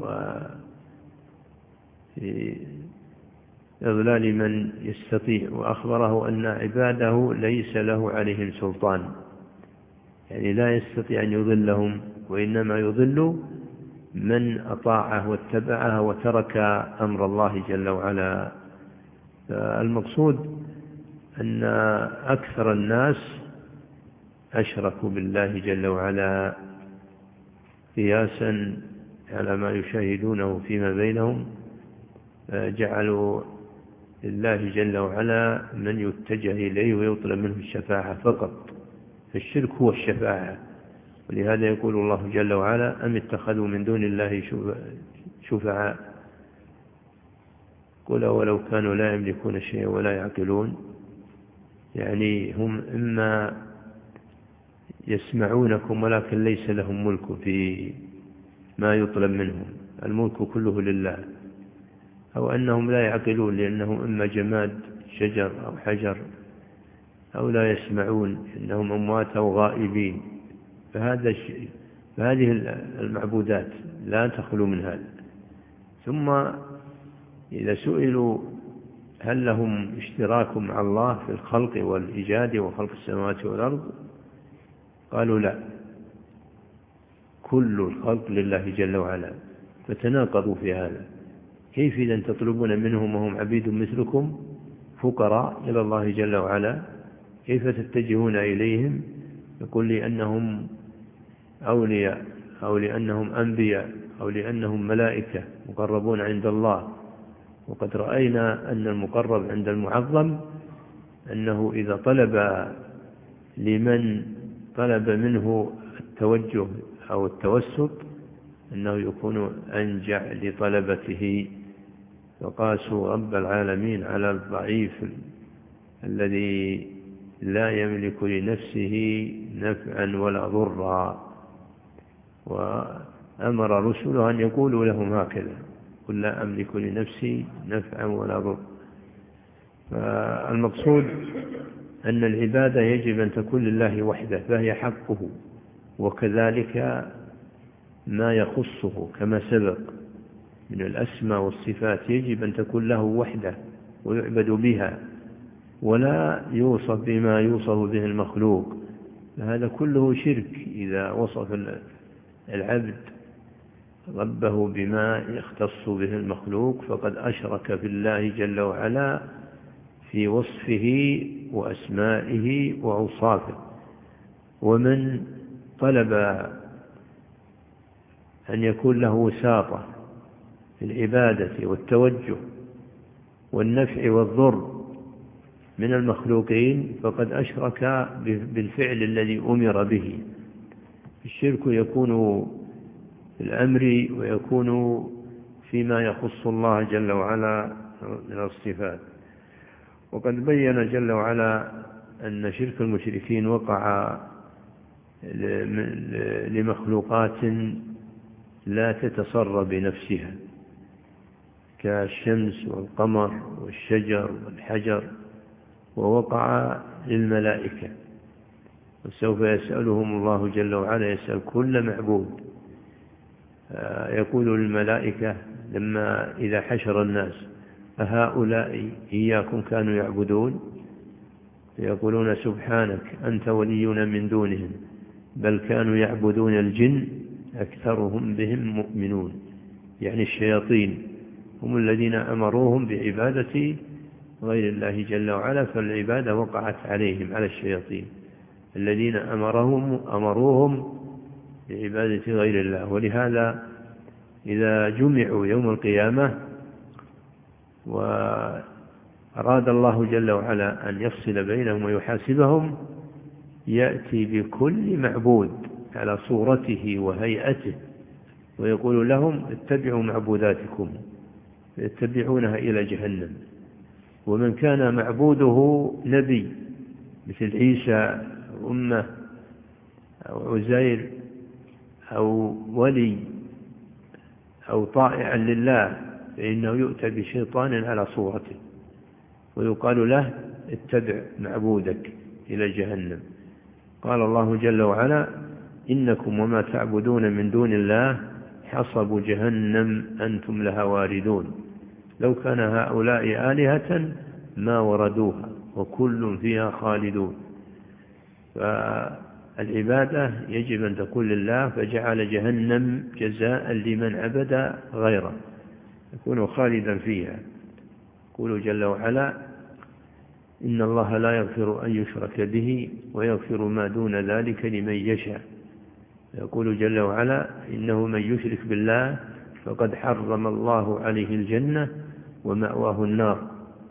Speaker 3: وإضلال من يستطيع، وأخبره أن عباده ليس له عليهم سلطان، يعني لا يستطيع أن يضلهم، وإنما يضل من أطاعه واتبعه وترك أمر الله جل وعلا. المقصود أن أكثر الناس أشركوا بالله جل وعلا قياسا على ما يشاهدونه فيما بينهم، جعلوا لله جل وعلا من يتجه إليه ويطلب منه الشفاعة فقط، فالشرك هو الشفاعة. ولهذا يقول الله جل وعلا أم اتخذوا من دون الله شفعاء قل ولو كانوا لا يملكون شيئا ولا يعقلون، يعني هم إما يسمعونكم ولكن ليس لهم ملك في ما يطلب منهم، الملك كله لله، أو أنهم لا يعقلون لأنهم إما جماد شجر أو حجر، أو لا يسمعون إنهم أموات أو غائبين. فهذه المعبودات لا تخلو من هذا. ثم إذا سئلوا هل لهم اشتراك مع الله في الخلق والإيجاد وخلق السماوات والأرض، قالوا لا، كل الخلق لله جل وعلا، فتناقضوا في هذا. كيف إذا تطلبون منهم وهم عبيد مثلكم فقراء إلى الله جل وعلا، كيف تتجهون إليهم؟ يقول لأنهم أولياء أو لأنهم أنبياء أو لأنهم ملائكة مقربون عند الله. وقد رأينا أن المقرب عند المعظم أنه إذا طلب لمن طلب منه التوجه أو التوسط أنه يكون أنجع لطلبته. فقاسوا رب العالمين على الضعيف الذي لا يملك لنفسه نفعا ولا ضرا، وأمر رسله أن يقولوا لهم هكذا قل لا أملك لنفسي نفعا ولا ضرا. فالمقصود أن العبادة يجب أن تكون لله وحده، فهي حقه، وكذلك ما يخصه كما سبق من الأسماء والصفات يجب أن تكون له وحده ويعبد بها، ولا يوصف بما يوصف به المخلوق، فهذا كله شرك. إذا وصف العبد ربه بما يختص به المخلوق فقد أشرك بالله جل وعلا في وصفه وأسمائه وأوصافه. ومن طلب أن يكون له وساطة في العبادة والتوجه والنفع والضر من المخلوقين فقد أشرك بالفعل الذي أمر به. الشرك يكون في الأمر ويكون فيما يخص الله جل وعلا من الصفات. وقد بين جل وعلا أن شرك المشركين وقع لمخلوقات لا تتصرف بنفسها كالشمس والقمر والشجر والحجر، ووقع للملائكة، وسوف يسألهم الله جل وعلا، يسأل كل معبود. يقول للملائكة لما إذا حشر الناس أهؤلاء إياكم كانوا يعبدون؟ يقولون سبحانك أنت ولينا من دونهم بل كانوا يعبدون الجن أكثرهم بهم مؤمنون، يعني الشياطين هم الذين أمروهم بعبادة غير الله جل وعلا، فالعبادة وقعت عليهم، على الشياطين الذين أمروهم بعبادة غير الله. ولهذا إذا جمعوا يوم القيامة وأراد الله جل وعلا أن يفصل بينهم ويحاسبهم، يأتي بكل معبود على صورته وهيئته ويقول لهم اتبعوا معبوداتكم، يتبعونها إلى جهنم. ومن كان معبوده نبي مثل عيسى أمه أو عزير أو ولي أو طائعا لله، فإنه يؤتى بشيطان على صورته ويقال له اتبع معبودك إلى جهنم. قال الله جل وعلا إنكم وما تعبدون من دون الله حصب جهنم أنتم لها واردون لو كان هؤلاء آلهة ما وردوها وكل فيها خالدون. فالعبادة يجب أن تكون لله، فجعل جهنم جزاء لمن عبد غيره يكون خالدا فيها. يقول جل وعلا إن الله لا يغفر أن يشرك به ويغفر ما دون ذلك لمن يشاء. يقول جل وعلا إنه من يشرك بالله فقد حرم الله عليه الجنة ومأواه النار.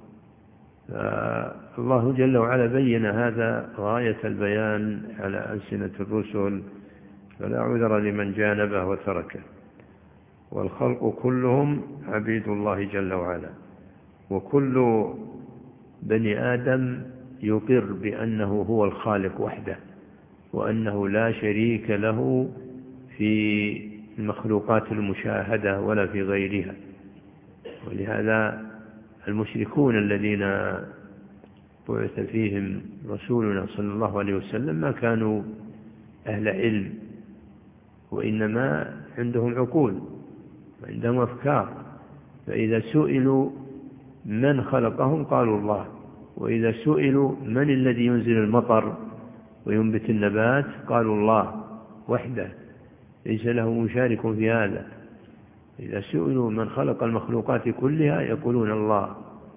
Speaker 3: فالله جل وعلا بين هذا غاية البيان على ألسنة الرسل، فلا عذر لمن جانبه وتركه. والخلق كلهم عبيد الله جل وعلا، وكل بني آدم يقر بأنه هو الخالق وحده، وأنه لا شريك له في المخلوقات المشاهدة ولا في غيرها. ولهذا المشركون الذين بعث فيهم رسولنا صلى الله عليه وسلم ما كانوا أهل علم، وإنما عندهم عقول وعندهم أفكار، فإذا سئلوا من خلقهم قالوا الله، وإذا سئلوا من الذي ينزل المطر وينبت النبات قالوا الله وحده ليس له مشارك في هذا. إذا سئلوا من خلق المخلوقات كلها يقولون الله.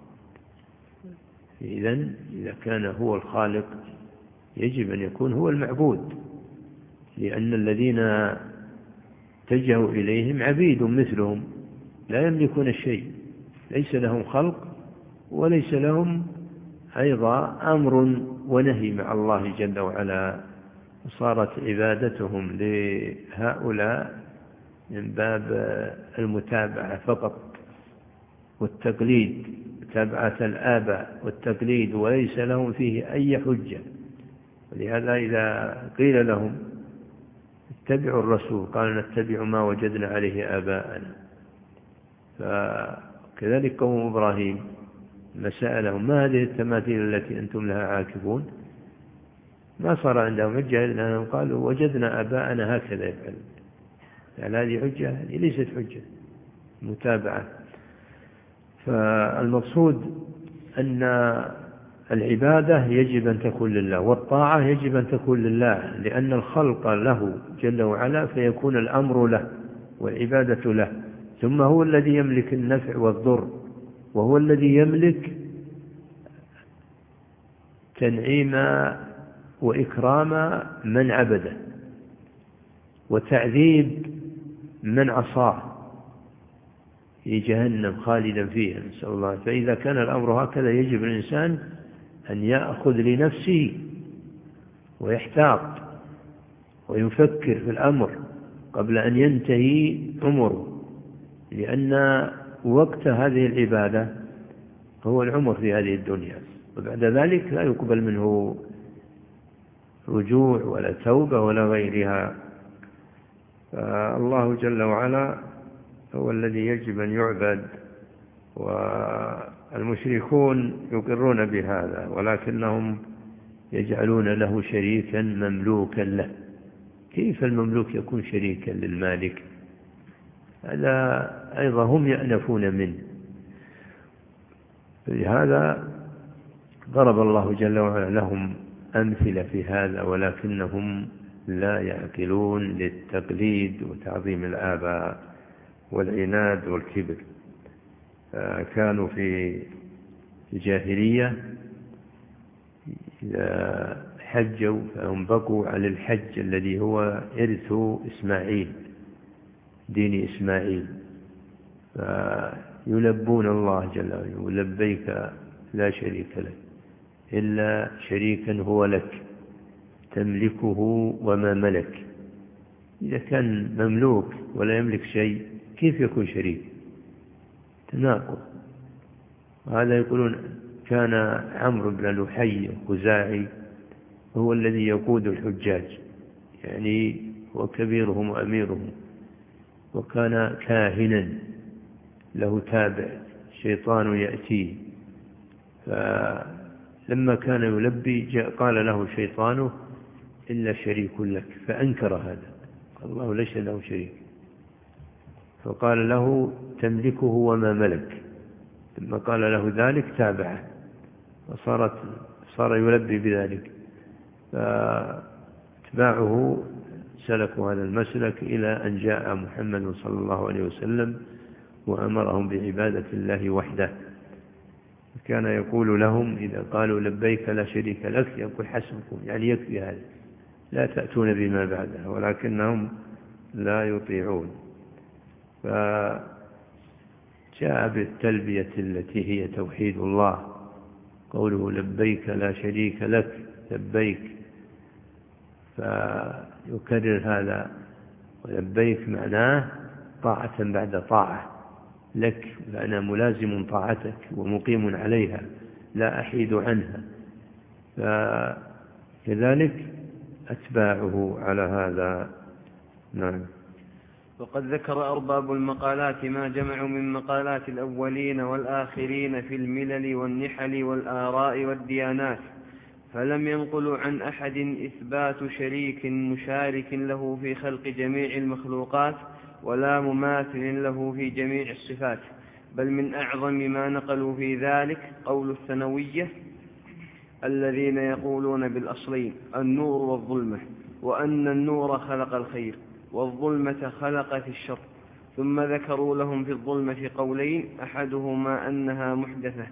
Speaker 3: إذن إذا كان هو الخالق يجب أن يكون هو المعبود، لأن الذين اتجهوا إليهم عبيد مثلهم لا يملكون الشيء، ليس لهم خلق وليس لهم أيضا أمر ونهي مع الله جل وعلا. صارت عبادتهم لهؤلاء من باب المتابعة فقط والتقليد، متابعة الآباء والتقليد، وليس لهم فيه أي حجة. ولهذا إذا قيل لهم اتبعوا الرسول قالوا نتبع ما وجدنا عليه آباءنا. فكذلك قوم إبراهيم ما سألهم ما هذه التماثيل التي أنتم لها عاكفون، ما صار عندهم حجة لأنهم قالوا وجدنا آباءنا هكذا يفعل. يعني هذه حجة؟ هذه ليست حجة، متابعة. فالمقصود أن العبادة يجب أن تكون لله، والطاعة يجب أن تكون لله، لأن الخلق له جل وعلا فيكون الأمر له والعبادة له. ثم هو الذي يملك النفع والضر، وهو الذي يملك تنعيم وإكرام من عبده وتعذيب من عصاه في جهنم خالدا فيها، نسأل الله. فإذا كان الأمر هكذا يجب الإنسان أن يأخذ لنفسه ويحتاط ويفكر في الأمر قبل أن ينتهي عمره، لأن وقت هذه العبادة هو العمر في هذه الدنيا، وبعد ذلك لا يقبل منه رجوع ولا توبة ولا غيرها. فالله جل وعلا هو الذي يجب أن يعبد، والمشركون يقرون بهذا ولكنهم يجعلون له شريكا مملوكا له. كيف المملوك يكون شريكا للمالك؟ هذا أيضا هم يأنفون منه. لهذا ضرب الله جل وعلا لهم أمثلة في هذا، ولكنهم لا يعقلون للتقليد وتعظيم الآباء والعناد والكبر. كانوا في الجاهلية إذا حجوا فهم بقوا على الحج الذي هو إرث إسماعيل، دين إسماعيل، فيلبون الله جل وعلا، لبيك لا شريك لك إلا شريكا هو لك تملكه وما ملك. إذا كان مملوك ولا يملك شيء كيف يكون شريك؟ تناقض. وهذا يقولون كان عمرو بن لحي الخزاعي هو الذي يقود الحجاج، يعني هو كبيرهم وأميرهم، وكان كاهنا له تابع شيطان يأتيه، فلما كان يلبي قال له شيطانه إلا شريك لك، فأنكر هذا، قال الله ليس له شريك، فقال له تملكه وما ملك. لما قال له ذلك تابعه صار يلبي بذلك، فاتباعه سلكوا هذا المسلك إلى أن جاء محمد صلى الله عليه وسلم وأمرهم بعبادة الله وحده. كان يقول لهم إذا قالوا لبيك لا شريك لك يقول حسبكم، يعني يكفي هذا، لا تأتون بما بعدها، ولكنهم لا يطيعون. فجاء بالتلبية التي هي توحيد الله، قوله لبيك لا شريك لك، لبيك، فيكرر هذا، ولبيك معناه طاعة بعد طاعة لك، فأنا ملازم طاعتك ومقيم عليها لا أحيد عنها. فكذلك أتباعه على هذا. نعم.
Speaker 2: وقد ذكر أرباب المقالات ما جمعوا من مقالات الأولين والآخرين في الملل والنحل والآراء والديانات، فلم ينقلوا عن أحد إثبات شريك مشارك له في خلق جميع المخلوقات ولا مماثل له في جميع الصفات، بل من أعظم ما نقلوا في ذلك قول الثانوية الذين يقولون بالأصلين النور والظلمة، وأن النور خلق الخير والظلمة خلقت الشر، ثم ذكروا لهم في الظلمة قولين، أحدهما أنها محدثة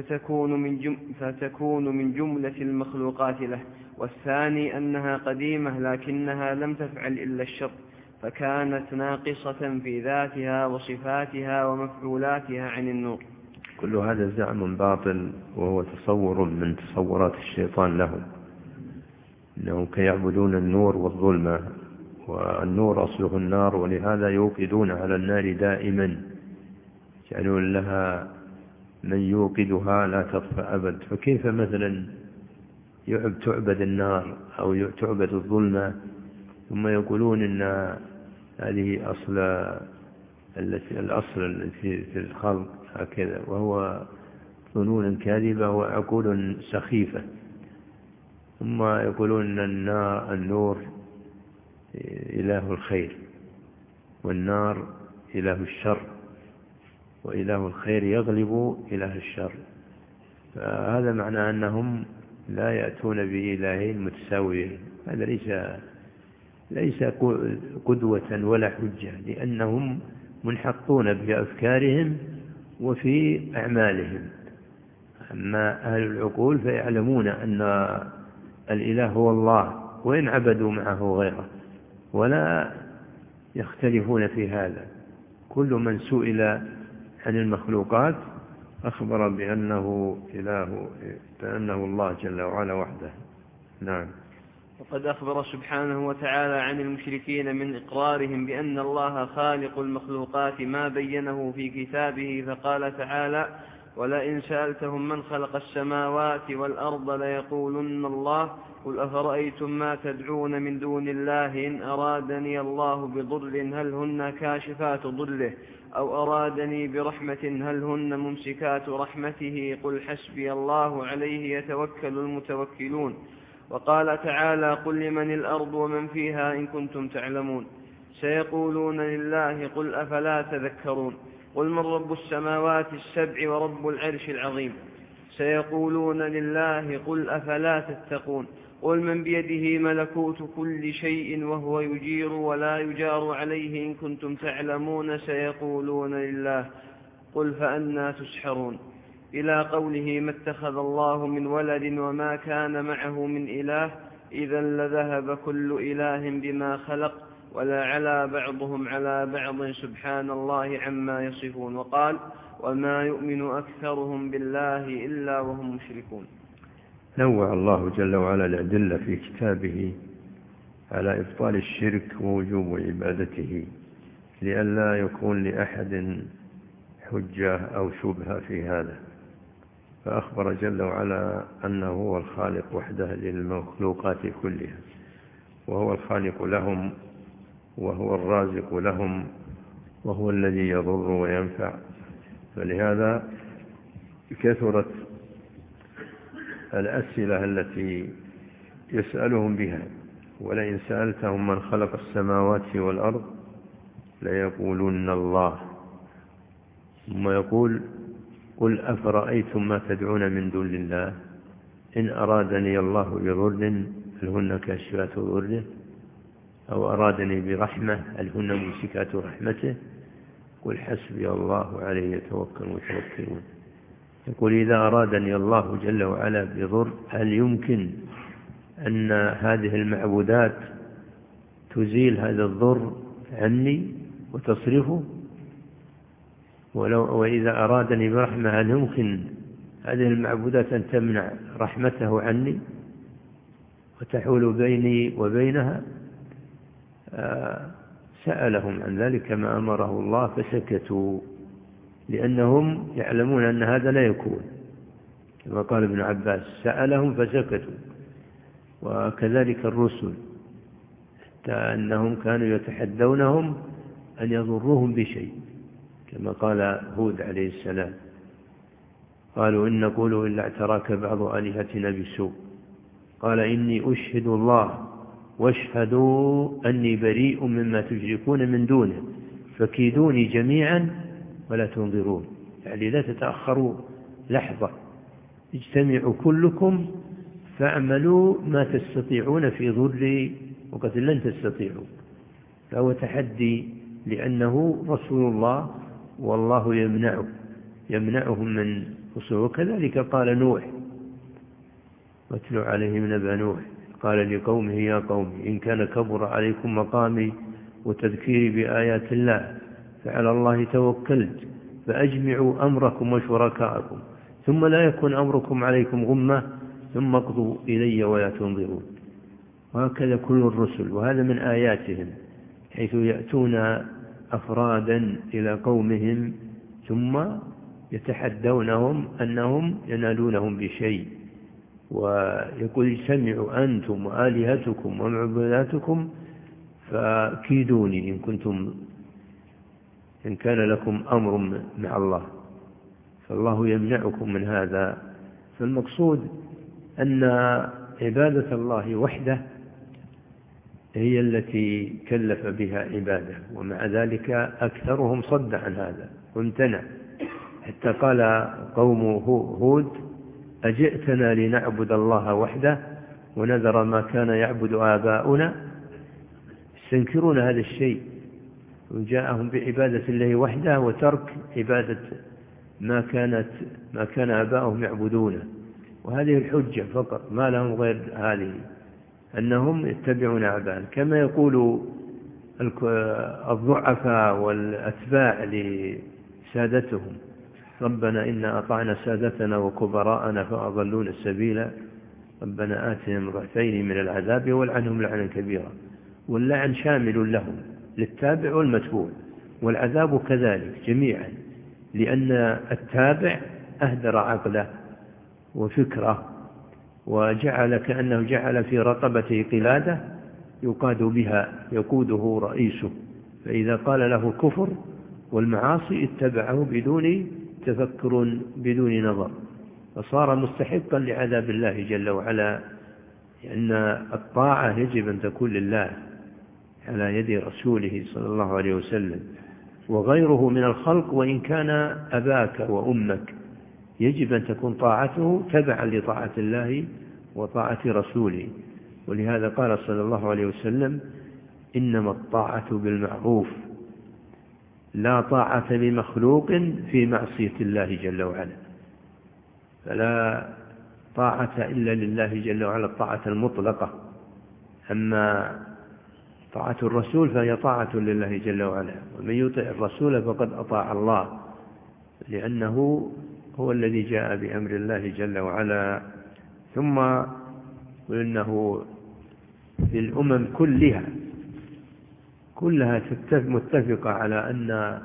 Speaker 2: فتكون من جملة المخلوقات له، والثاني أنها قديمة لكنها لم تفعل إلا الشر، فكانت ناقصة في ذاتها وصفاتها ومفعولاتها عن النور.
Speaker 3: كل هذا زعم باطل، وهو تصور من تصورات الشيطان لهم، أنهم كيعبدون النور والظلمة، والنور أصله النار، ولهذا يوقدون على النار دائما، يجعلون لها من يوقدها لا تطفأ أبد. فكيف مثلا تعبد النار أو تعبد الظلمة ثم يقولون إن هذه الأصل التي في الخلق هكذا، وهو ظنون كاذبة وعقول سخيفة. ثم يقولون أن النور إله الخير والنار إله الشر، وإله الخير يغلب إله الشر. فهذا معنى أنهم لا يأتون بإلهين متساويين. هذا ليس قدوة ولا حجة، لأنهم منحطون بأفكارهم وفي أعمالهم. أما أهل العقول فيعلمون أن الإله هو الله، وإن عبدوا معه غيره، ولا يختلفون في هذا. كل من سئل عن المخلوقات أخبر بأنه الله جل وعلا وحده. نعم.
Speaker 2: وقد أخبر سبحانه وتعالى عن المشركين من إقرارهم بأن الله خالق المخلوقات ما بينه في كتابه، فقال تعالى: ولئن سألتهم من خلق السماوات والأرض ليقولن الله قل أفرأيتم ما تدعون من دون الله إن أرادني الله بضر هل هن كاشفات ضره أو أرادني برحمة هل هن ممسكات رحمته قل حسبي الله عليه يتوكل المتوكلون. وقال تعالى: قل لمن الأرض ومن فيها إن كنتم تعلمون سيقولون لله قل أفلا تذكرون. قل من رب السماوات السبع ورب العرش العظيم سيقولون لله قل أفلا تتقون. قل من بيده ملكوت كل شيء وهو يجير ولا يجار عليه إن كنتم تعلمون سيقولون لله قل فأنى تسحرون. إلى قوله ما اتخذ الله من ولد وما كان معه من إله إذا لذهب كل إله بما خلق ولا على بعضهم على بعض سبحان الله عما يصفون. وقال وما يؤمن أكثرهم بالله إلا وهم مشركون.
Speaker 3: نوع الله جل وعلا الأدلة في كتابه على إبطال الشرك ووجوب عبادته لئلا يكون لأحد حجة أو شبهة في هذا. فأخبر جل وعلا أنه هو الخالق وحده للمخلوقات كلها، وهو الخالق لهم، وهو الرازق لهم، وهو الذي يضر وينفع. فلهذا كثرت الأسئلة التي يسألهم بها، ولئن سألتهم من خلق السماوات والأرض ليقولن الله. ثم يقول قل أفرأيتم ما تدعون من دون الله إن أرادني الله بضر هل هن كاشفات ضره أو أرادني برحمة هل هن ممسكات رحمته قل حسبي الله عليه يتوكل المتوكلون. يقول إذا أرادني الله جل وعلا بضر هل يمكن أن هذه المعبودات تزيل هذا الضر عني وتصرفه؟ وإذا أرادني برحمة هل يمكن هذه المعبودات أن تمنع رحمته عني وتحول بيني وبينها؟ سألهم عن ذلك كما أمره الله فسكتوا، لأنهم يعلمون أن هذا لا يكون، كما قال ابن عباس سألهم فسكتوا. وكذلك الرسل حتى أنهم كانوا يتحدونهم أن يضروهم بشيء، كما قال هود عليه السلام قالوا إن نقول إلا اعتراك بعض آلهتنا بسوء قال إني أشهد الله واشهدوا أني بريء مما تشركون من دونه فكيدوني جميعا ولا تنظرون. يعني لا تتأخروا لحظة، اجتمعوا كلكم فاعملوا ما تستطيعون في ضري وقد لن تستطيعوا. فهو تحدي لأنه رسول الله والله يمنعهم من وصول. وكذلك قال نوح واتلو عليهم نبأ نوح قال لقومه يا قوم إن كان كبر عليكم مقامي وتذكيري بآيات الله فعلى الله توكلت فأجمعوا أمركم وشركاءكم ثم لا يكون أمركم عليكم غمة ثم اقضوا إلي ولا تنظرون. وهكذا كل الرسل، وهذا من آياتهم حيث يأتون أفرادا إلى قومهم ثم يتحدونهم أنهم ينالونهم بشيء، ويقول اجتمعوا أنتم وآلهتكم ومعبوداتكم فكيدوني إن كان لكم أمر مع الله. فالله يمنعكم من هذا. فالمقصود أن عبادة الله وحده هي التي كلف بها عباده، ومع ذلك أكثرهم صد عن هذا وامتنع، حتى قال قوم هود أجئتنا لنعبد الله وحده ونذر ما كان يعبد آباؤنا. يستنكرون هذا الشيء، وجاءهم بعبادة الله وحده وترك عبادة ما كان آباؤهم يعبدونه. وهذه الحجة فقط، ما لهم غير هذه، أنهم يتبعون آباءهم. كما يقول الضعفاء والأتباع لسادتهم ربنا إنا أطعنا سادتنا وكبراءنا فأضلون السبيل ربنا آتهم ضعفين من العذاب والعنهم لعنا كبيرا. واللعن شامل لهم للتابع والمتبوع، والعذاب كذلك جميعا، لأن التابع أهدر عقله وفكره وجعل كأنه جعل في رقبته قلادة يقاد بها يقوده رئيسه، فإذا قال له كفر والمعاصي اتبعه بدون تفكر بدون نظر، فصار مستحقا لعذاب الله جل وعلا. لأن الطاعة يجب أن تكون لله على يد رسوله صلى الله عليه وسلم، وغيره من الخلق وإن كان أباك وأمك يجب أن تكون طاعته تبعا لطاعة الله وطاعة رسوله. ولهذا قال صلى الله عليه وسلم إنما الطاعة بالمعروف لا طاعة لمخلوق في معصية الله جل وعلا. فلا طاعة إلا لله جل وعلا الطاعة المطلقة. أما طاعة الرسول فهي طاعة لله جل وعلا، ومن يطع الرسول فقد أطاع الله، لأنه هو الذي جاء بأمر الله جل وعلا. ثم إنه في الأمم كلها متفقة على أن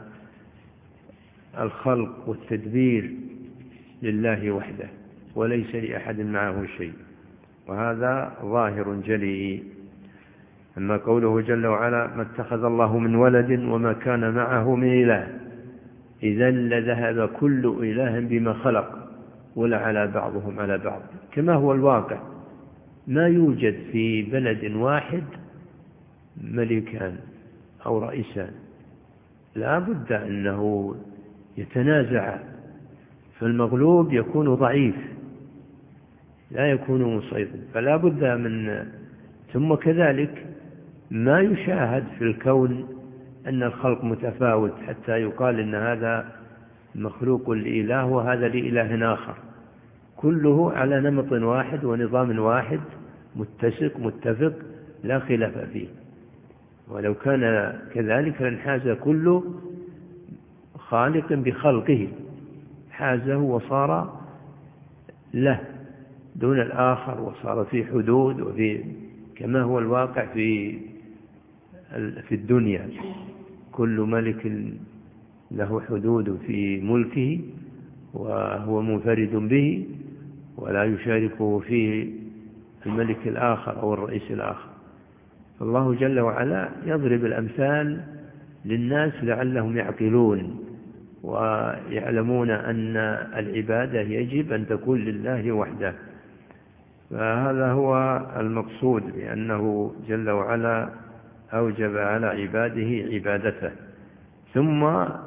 Speaker 3: الخلق والتدبير لله وحده وليس لأحد معه شيء، وهذا ظاهر جلي. أما قوله جل وعلا ما اتخذ الله من ولد وما كان معه من إله إذا لذهب كل إله بما خلق ولعلى بعضهم على بعض، كما هو الواقع. ما يوجد في بلد واحد ملكان أو رئيسان، لا بد أنه يتنازع، فالمغلوب يكون ضعيف لا يكون مسيطر، فلا بد من. ثم كذلك ما يشاهد في الكون أن الخلق متفاوت حتى يقال إن هذا مخلوق الإله وهذا لإله آخر، كله على نمط واحد ونظام واحد متفق لا خلاف فيه. ولو كان كذلك لانحاز كل خالق بخلقه، حازه وصار له دون الآخر، وصار في حدود كما هو الواقع في الدنيا. كل ملك له حدود في ملكه وهو منفرد به، ولا يشاركه فيه الملك الآخر أو الرئيس الآخر. الله جل وعلا يضرب الأمثال للناس لعلهم يعقلون ويعلمون أن العبادة يجب أن تكون لله وحده. فهذا هو المقصود، لأنه جل وعلا أوجب على عباده عبادته، ثم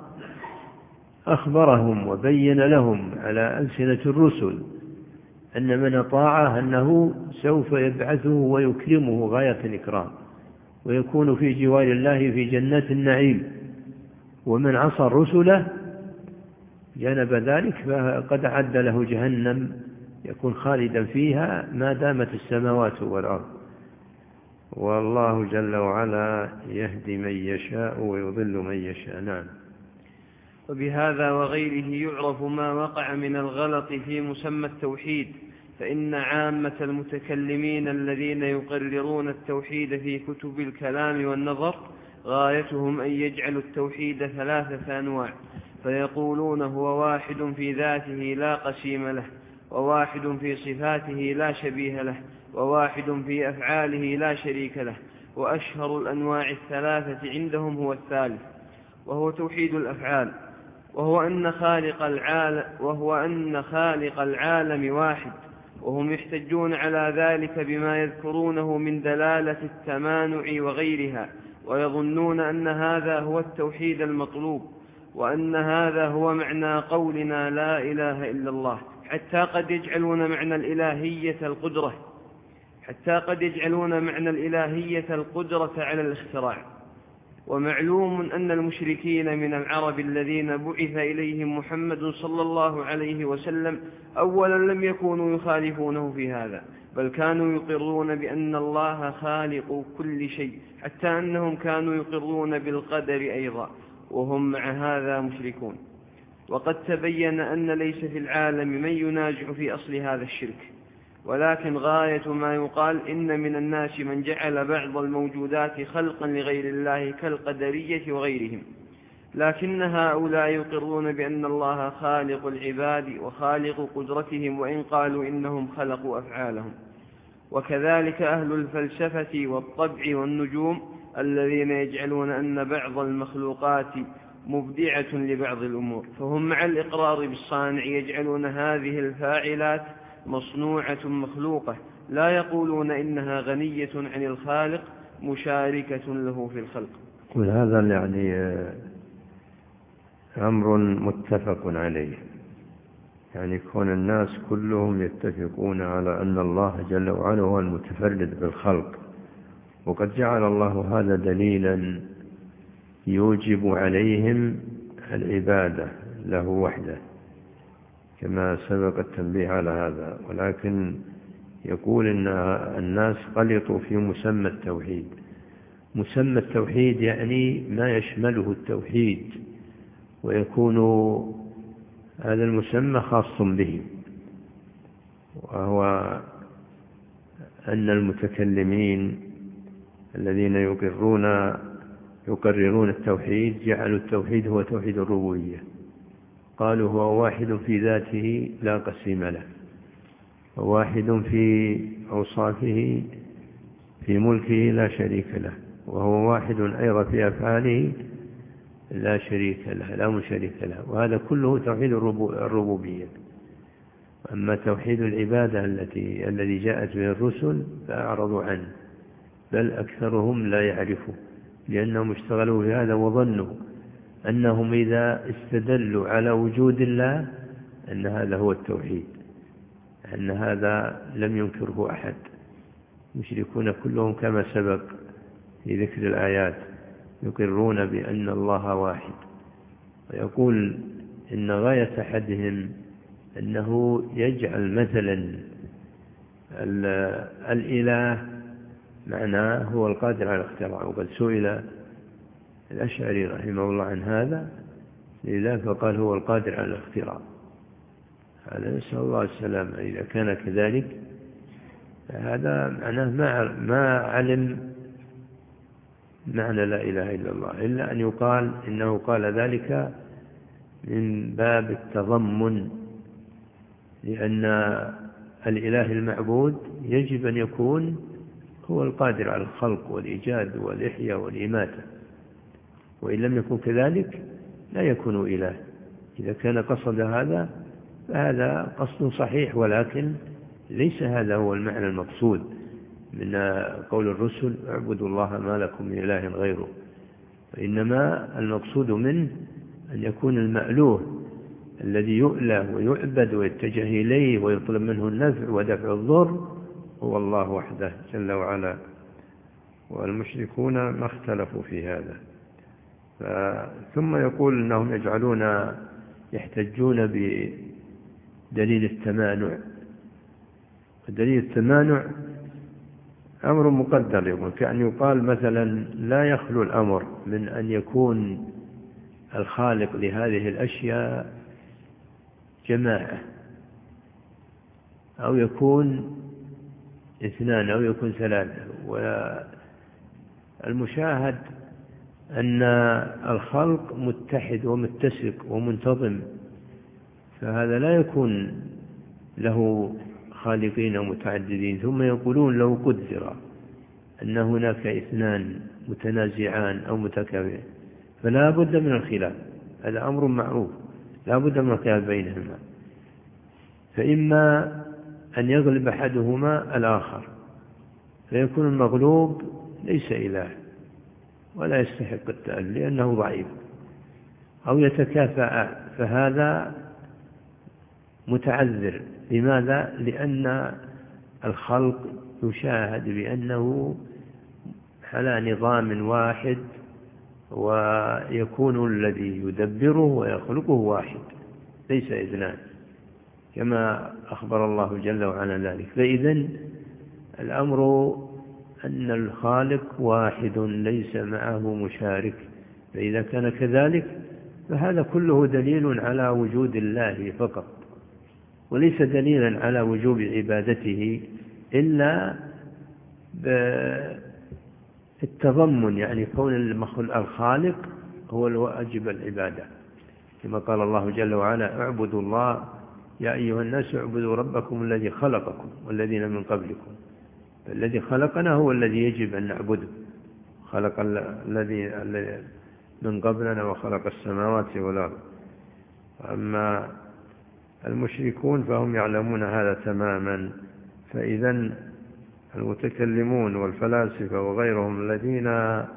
Speaker 3: أخبرهم وبين لهم على ألسنة الرسل أن من أطاعه أنه سوف يبعثه ويكرمه غاية الإكرام، ويكون في جوار الله في جنات النعيم. ومن عصى الرسل جانب ذلك فقد أعد له جهنم يكون خالدا فيها ما دامت السماوات والأرض. والله جل وعلا يهدي من يشاء ويضل من يشاء. نعم.
Speaker 2: وبهذا وغيره يعرف ما وقع من الغلط في مسمى التوحيد، فإن عامة المتكلمين الذين يقررون التوحيد في كتب الكلام والنظر غايتهم أن يجعلوا التوحيد 3 أنواع، فيقولون هو واحد في ذاته لا قسيم له، وواحد في صفاته لا شبيه له، وواحد في أفعاله لا شريك له. وأشهر الأنواع 3 عندهم هو الثالث، وهو توحيد الأفعال، وهو أن خالق العالم واحد، وهم يحتجون على ذلك بما يذكرونه من دلالة التمانع وغيرها، ويظنون أن هذا هو التوحيد المطلوب، وأن هذا هو معنى قولنا لا إله إلا الله، حتى قد يجعلون معنى الإلهية القدرة على الاختراع. ومعلوم أن المشركين من العرب الذين بعث إليهم محمد صلى الله عليه وسلم أولا لم يكونوا يخالفونه في هذا، بل كانوا يقرون بأن الله خالق كل شيء، حتى أنهم كانوا يقرون بالقدر أيضا، وهم مع هذا مشركون. وقد تبين أن ليس في العالم من ينازع في أصل هذا الشرك، ولكن غاية ما يقال إن من الناس من جعل بعض الموجودات خلقا لغير الله كالقدرية وغيرهم، لكن هؤلاء يقرون بأن الله خالق العباد وخالق قدرتهم، وإن قالوا إنهم خلقوا أفعالهم. وكذلك أهل الفلسفة والطبع والنجوم الذين يجعلون أن بعض المخلوقات مبدعة لبعض الأمور، فهم مع الإقرار بالصانع يجعلون هذه الفاعلات مصنوعة مخلوقة، لا يقولون إنها غنية عن الخالق مشاركة له في الخلق.
Speaker 3: وهذا يعني أمر متفق عليه، يعني كون الناس كلهم يتفقون على أن الله جل وعلا هو المتفرد بالخلق، وقد جعل الله هذا دليلا يوجب عليهم العبادة له وحده، كما سبق التنبيه على هذا، ولكن يقول إن الناس غلطوا في مسمى التوحيد. مسمى التوحيد يعني ما يشمله التوحيد، ويكون هذا المسمى خاص به، وهو أن المتكلمين الذين يقررون التوحيد جعلوا التوحيد هو توحيد الربوبية، قالوا هو واحد في ذاته لا قسيم له، وواحد في أوصافه في ملكه لا شريك له، وهو واحد أيضا في أفعاله لا شريك له لا مشارك له، وهذا كله توحيد الربوبية. أما توحيد العبادة الذي جاءت به الرسل فأعرضوا عنه، بل أكثرهم لا يعرفوا، لأنهم اشتغلوا بهذا وظنوا أنهم إذا استدلوا على وجود الله أن هذا هو التوحيد، أن هذا لم ينكره أحد. مشركون كلهم كما سبق في ذكر الآيات يقرون بأن الله واحد، ويقول إن غاية أحدهم أنه يجعل مثلا الإله معناه هو القادر على الاختراع، وقد سئل الأشعري رحمه الله عن هذا الإله فقال هو القادر على الاختراع. هذا نسأل الله السلامة. إذا كان كذلك هذا معناه ما علم معنى لا إله إلا الله، إلا أن يقال إنه قال ذلك من باب التضمن، لأن الإله المعبود يجب أن يكون هو القادر على الخلق والإيجاد والإحياء والإماتة، وإن لم يكن كذلك لا يكون إله. إذا كان قصد هذا فهذا قصد صحيح، ولكن ليس هذا هو المعنى المقصود من قول الرسل اعبدوا الله ما لكم من إله غيره، وإنما المقصود منه أن يكون المألوه الذي يؤله ويعبد ويتجه إليه ويطلب منه النفع ودفع الضر هو الله وحده جل وعلا. والمشركون ما اختلفوا في هذا. ثم يقول أنهم يحتجون بدليل التمانع. دليل التمانع أمر مقدر، يقول كأن يقال مثلا لا يخلو الأمر من أن يكون الخالق لهذه الأشياء جماعة، أو يكون اثنان، أو يكون ثلاثة. والمشاهد أن الخلق متحد ومتسق ومنتظم، فهذا لا يكون له خالقين ومتعددين. ثم يقولون لو قدر أن هناك اثنان متنازعان أو متكافئان فلا بد من الخلاف، هذا أمر معروف، لا بد من الخلاف بينهما، فإما أن يغلب أحدهما الآخر فيكون المغلوب ليس إله ولا يستحق التألي لأنه ضعيف، أو يتكافأ فهذا متعذر. لماذا؟ لأن الخلق يشاهد بأنه على نظام واحد، ويكون الذي يدبره ويخلقه واحد ليس اثنان، كما أخبر الله جل وعلا ذلك. فإذن الأمر أن الخالق واحد ليس معه مشارك، فإذا كان كذلك فهذا كله دليل على وجود الله فقط، وليس دليلا على وجوب عبادته إلا بالتضمن، يعني كون الخالق هو الواجب العبادة، كما قال الله جل وعلا اعبدوا الله يا أيها الناس اعبدوا ربكم الذي خلقكم والذين من قبلكم. الذي خلقنا هو الذي يجب أن نعبده، خلق الذي من قبلنا وخلق السماوات والأرض. أما المشركون فهم يعلمون هذا تماما. فإذا المتكلمون والفلاسفة وغيرهم الذين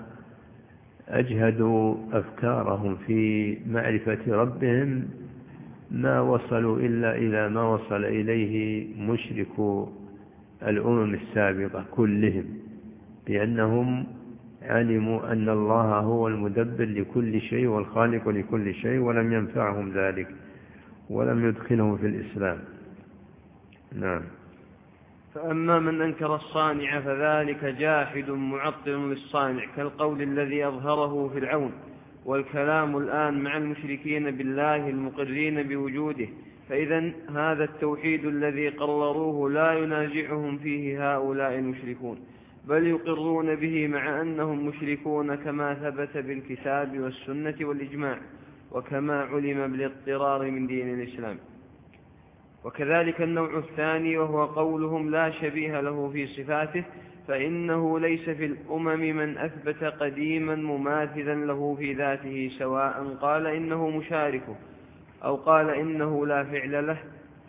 Speaker 3: أجهدوا أفكارهم في معرفة ربهم ما وصلوا إلا إلى ما وصل إليه مشركو الأمم السابقة كلهم، بأنهم علموا أن الله هو المدبر لكل شيء والخالق لكل شيء، ولم ينفعهم ذلك، ولم يدخلهم في الإسلام. نعم.
Speaker 2: فأما من أنكر الصانع فذلك جاحد معطل للصانع، كالقول الذي أظهره فرعون. والكلام الآن مع المشركين بالله المقرين بوجوده، فإذا هذا التوحيد الذي قرروه لا ينازعهم فيه هؤلاء المشركون، بل يقرون به مع أنهم مشركون كما ثبت بالكتاب والسنة والإجماع، وكما علم بالاضطرار من دين الإسلام. وكذلك النوع الثاني وهو قولهم لا شبيه له في صفاته، فإنه ليس في الأمم من أثبت قديما مماثلا له في ذاته، سواء قال إنه مشاركه أو قال إنه لا فعل له،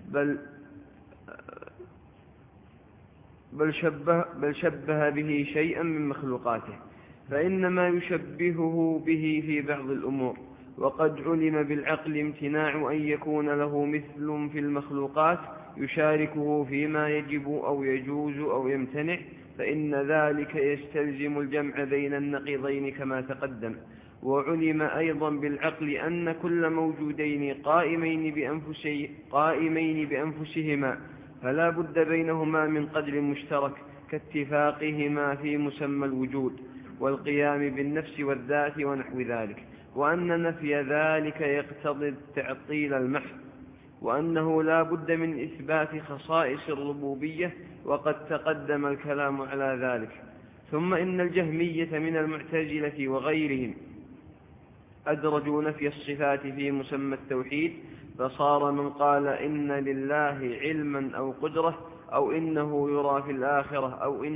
Speaker 2: بل شبه به شيئا من مخلوقاته، فإنما يشبهه به في بعض الأمور. وقد علم بالعقل امتناع أن يكون له مثل في المخلوقات يشاركه فيما يجب أو يجوز أو يمتنع، فإن ذلك يستلزم الجمع بين النقيضين كما تقدم. وعلم أيضا بالعقل أن كل موجودين قائمين بأنفسهما فلا بد بينهما من قدر مشترك، كاتفاقهما في مسمى الوجود والقيام بالنفس والذات ونحو ذلك، وأن نفي ذلك يقتضي التعطيل المحض، وأنه لا بد من إثبات خصائص الربوبية، وقد تقدم الكلام على ذلك. ثم إن الجهمية من المعتزلة وغيرهم أدرجوا نفي الصفات في مسمى التوحيد، فصار من قال إن لله علما أو قدرة أو إنه يرى في الآخرة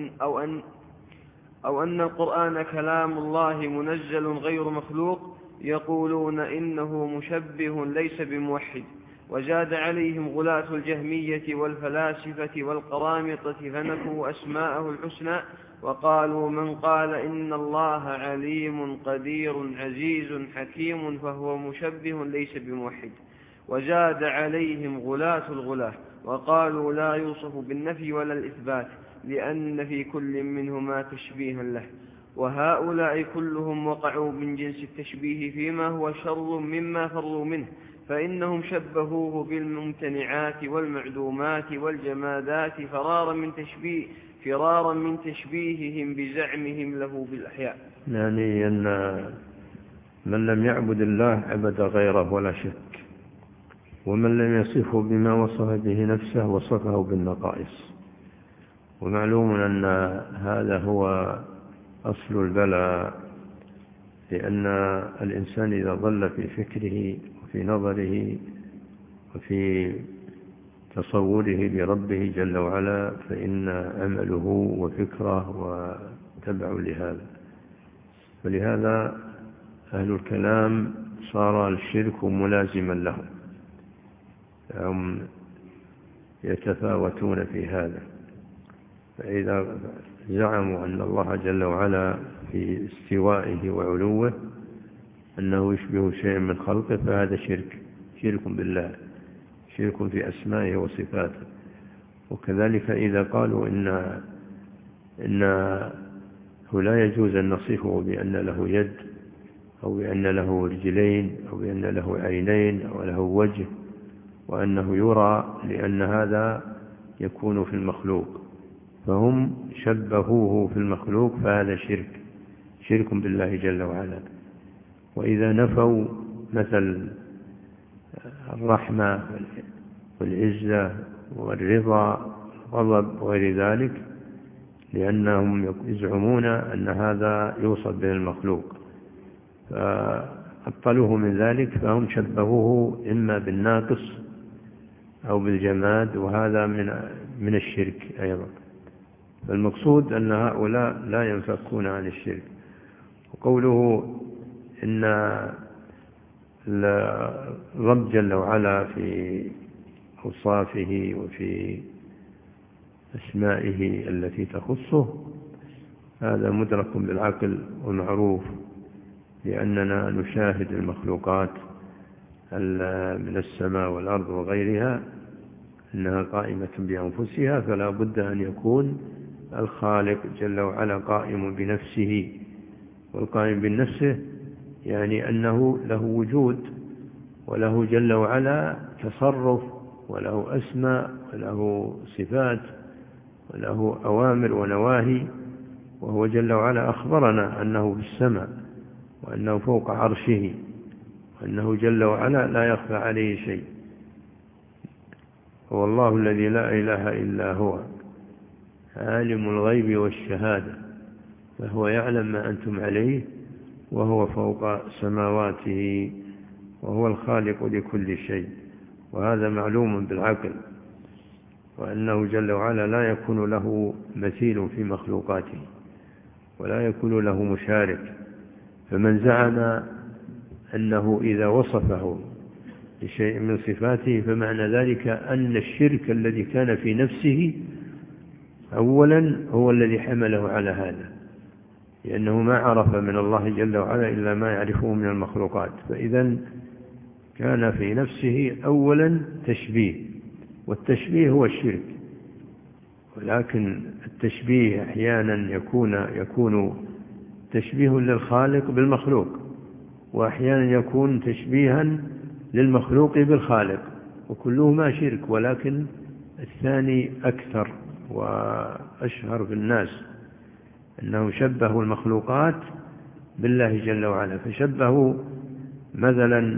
Speaker 2: أو أن القرآن كلام الله منزل غير مخلوق، يقولون إنه مشبه ليس بموحد. وزاد عليهم غلاة الجهمية والفلاسفة والقرامطة فنفوا أسماءه الحسنى، وقالوا من قال إن الله عليم قدير عزيز حكيم فهو مشبه ليس بموحد. وزاد عليهم غلاة الغلاة وقالوا لا يوصف بالنفي ولا الإثبات، لأن في كل منهما تشبيها له. وهؤلاء كلهم وقعوا من جنس التشبيه فيما هو شر مما فروا منه، فإنهم شبهوه بالممتنعات والمعدومات والجمادات فرارا من تشبيههم بزعمهم له بالأحياء.
Speaker 3: يعني أن من لم يعبد الله عبد غيره ولا شك، ومن لم يصفه بما وصف به نفسه وصفه بالنقائص. ومعلوم أن هذا هو أصل البلاء، لأن الإنسان إذا ظل في فكره وفي نظره وفي تصوره بربه جل وعلا فإن عمله وفكره وتبع لهذا. ولهذا أهل الكلام صار الشرك ملازما لهم، هم يتفاوتون في هذا. فإذا زعموا أن الله جل وعلا في استوائه وعلوه أنه يشبه شيء من خلقه، فهذا شرك بالله، شرك في أسمائه وصفاته. وكذلك إذا قالوا إنه لا يجوز أن نصفه بأن له يد أو بأن له رجلين أو بأن له عينين أو له وجه، وأنه يرى، لأن هذا يكون في المخلوق، فهم شبهوه في المخلوق، فهذا شرك بالله جل وعلا. وإذا نفوا مثل الرحمة والعزة والرضا والغضب وغير ذلك، لأنهم يزعمون أن هذا يوصف به المخلوق، فأبطلوه من ذلك، فهم شبهوه إما بالناقص أو بالجماد، وهذا من الشرك أيضا. فالمقصود أن هؤلاء لا ينفكون عن الشرك. وقوله إن الرب جل وعلا في أوصافه وفي أسمائه التي تخصه، هذا مدرك بالعقل ومعروف، لأننا نشاهد المخلوقات من السماء والأرض وغيرها أنها قائمة بأنفسها، فلا بد أن يكون الخالق جل وعلا قائم بنفسه. والقائم بنفسه يعني أنه له وجود وله جل وعلا تصرف، وله أسماء، وله صفات، وله أوامر ونواهي. وهو جل وعلا أخبرنا أنه في السماء، وأنه فوق عرشه، وأنه جل وعلا لا يخفى عليه شيء. هو الله الذي لا إله إلا هو عالم الغيب والشهادة، فهو يعلم ما أنتم عليه، وهو فوق سماواته، وهو الخالق لكل شيء. وهذا معلوم بالعقل، وأنه جل وعلا لا يكون له مثيل في مخلوقاته، ولا يكون له مشارك. فمن زعم أنه إذا وصفه بشيء من صفاته فمعنى ذلك أن الشرك الذي كان في نفسه أولا هو الذي حمله على هذا، لأنه ما عرف من الله جل وعلا إلا ما يعرفه من المخلوقات. فإذا كان في نفسه أولا تشبيه، والتشبيه هو الشرك. ولكن التشبيه أحيانا يكون تشبيه للخالق بالمخلوق، وأحيانا يكون تشبيها للمخلوق بالخالق، وكلهما شرك، ولكن الثاني أكثر وأشهر في الناس، أنه شبهوا المخلوقات بالله جل وعلا. فشبهوا مثلا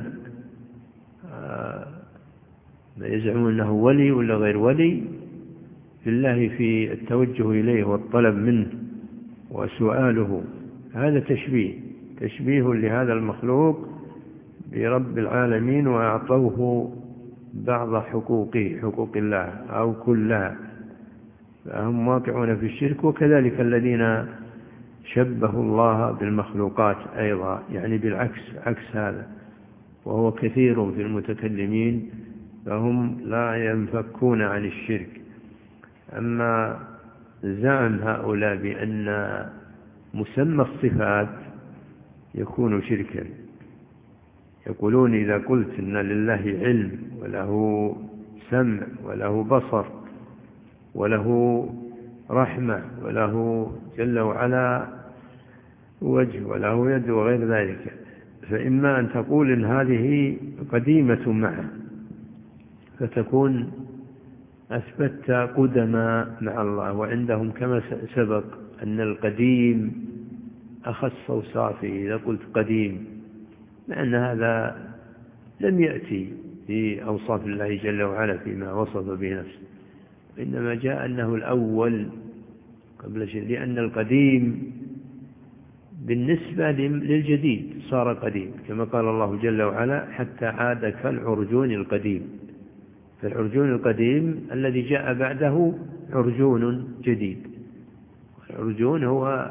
Speaker 3: ما يزعمون أنه ولي ولا غير ولي بالله في التوجه إليه والطلب منه وسؤاله. هذا تشبيه لهذا المخلوق برب العالمين، وأعطوه بعض حقوقه، حقوق الله أو كلها، فهم واقعون في الشرك. وكذلك الذين شبهوا الله بالمخلوقات أيضا، يعني بالعكس، عكس هذا، وهو كثير في المتكلمين، فهم لا ينفكون عن الشرك. أما زعم هؤلاء بأن مسمى الصفات يكون شركا، يقولون إذا قلت إن لله علم وله سمع وله بصر وله رحمة وله جل وعلا وجه وله يد وغير ذلك، فإما أن تقول إن هذه قديمة معه، فتكون أثبتت قدما مع الله. وعندهم كما سبق أن القديم أخص أوصافه إذا قلت قديم، لأن هذا لم يأتي في أوصاف الله جل وعلا فيما وصف به نفسه، إنما جاء أنه الأول قبل شيء، لأن القديم بالنسبة للجديد صار قديم، كما قال الله جل وعلا حتى عاد كالعرجون القديم. فالعرجون القديم الذي جاء بعده عرجون جديد. العرجون هو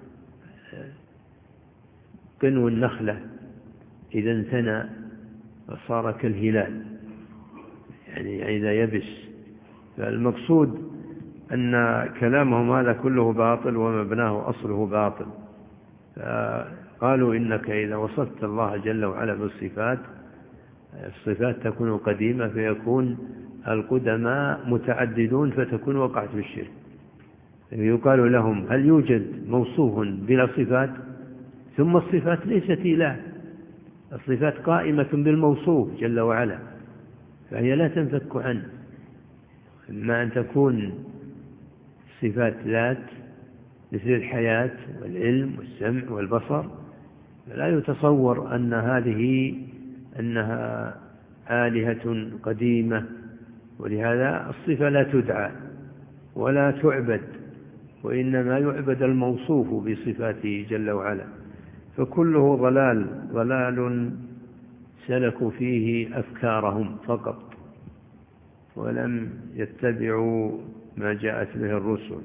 Speaker 3: قنو النخلة إذا انثنى وصار كالهلال، يعني إذا يبس. فالمقصود أن كلامهم هذا كله باطل، ومبناه أصله باطل. فقالوا إنك إذا وصفت الله جل وعلا بالصفات، الصفات تكون قديمة، فيكون القدماء متعددون، فتكون وقعت في الشرك. يقال لهم هل يوجد موصوف بلا صفات؟ ثم الصفات ليست إله، الصفات قائمة بالموصوف جل وعلا، فهي لا تنفك عنه. إما أن تكون صفات ذات مثل الحياة والعلم والسمع والبصر، فلا يتصور أن هذه أنها آلهة قديمة، ولهذا الصفة لا تدعى ولا تعبد، وإنما يعبد الموصوف بصفاته جل وعلا. فكله ضلال سلكوا فيه أفكارهم فقط، ولم يتبعوا ما جاءت به الرسل.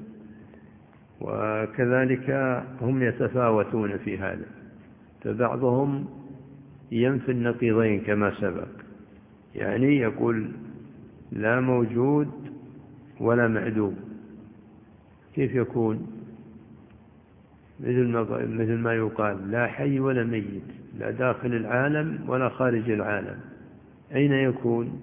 Speaker 3: وكذلك هم يتفاوتون في هذا، فبعضهم ينفي النقيضين كما سبق، يعني يقول لا موجود ولا معدوم. كيف يكون؟ مثل ما يقال لا حي ولا ميت، لا داخل العالم ولا خارج العالم، أين يكون؟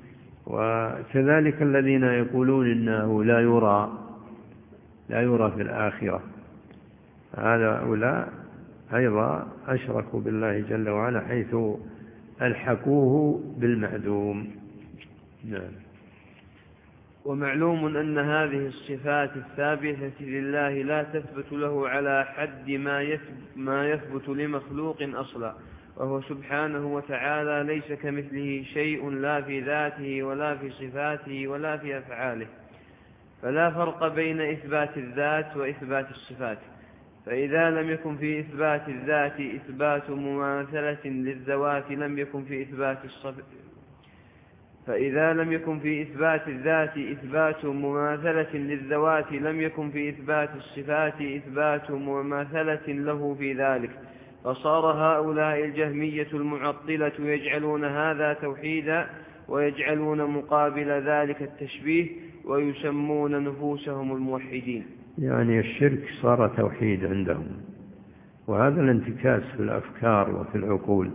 Speaker 3: وكذلك الذين يقولون إنه لا يرى في الآخرة، هؤلاء أيضا أشركوا بالله جل وعلا، حيث ألحقوه بالمعدوم. نعم.
Speaker 2: ومعلوم أن هذه الصفات الثابتة لله لا تثبت له على حد ما يثبت لمخلوق أصلا، وهو سبحانه وتعالى ليس كمثله شيء لا في ذاته ولا في صفاته ولا في أفعاله، فلا فرق بين إثبات الذات وإثبات الصفات. فإذا لم يكن في إثبات الذات إثبات مماثلة للذوات لم يكن في إثبات الصفات فإذا لم يكن في إثبات الذات إثبات مماثلة للذوات لم يكن في إثبات الصفات إثبات مماثلة له في ذلك، فصار هؤلاء الجهمية المعطلة يجعلون هذا توحيدا ويجعلون مقابل ذلك التشبيه ويسمون نفوسهم الموحدين.
Speaker 3: يعني الشرك صار توحيد عندهم، وهذا الانتكاس في الأفكار وفي العقول.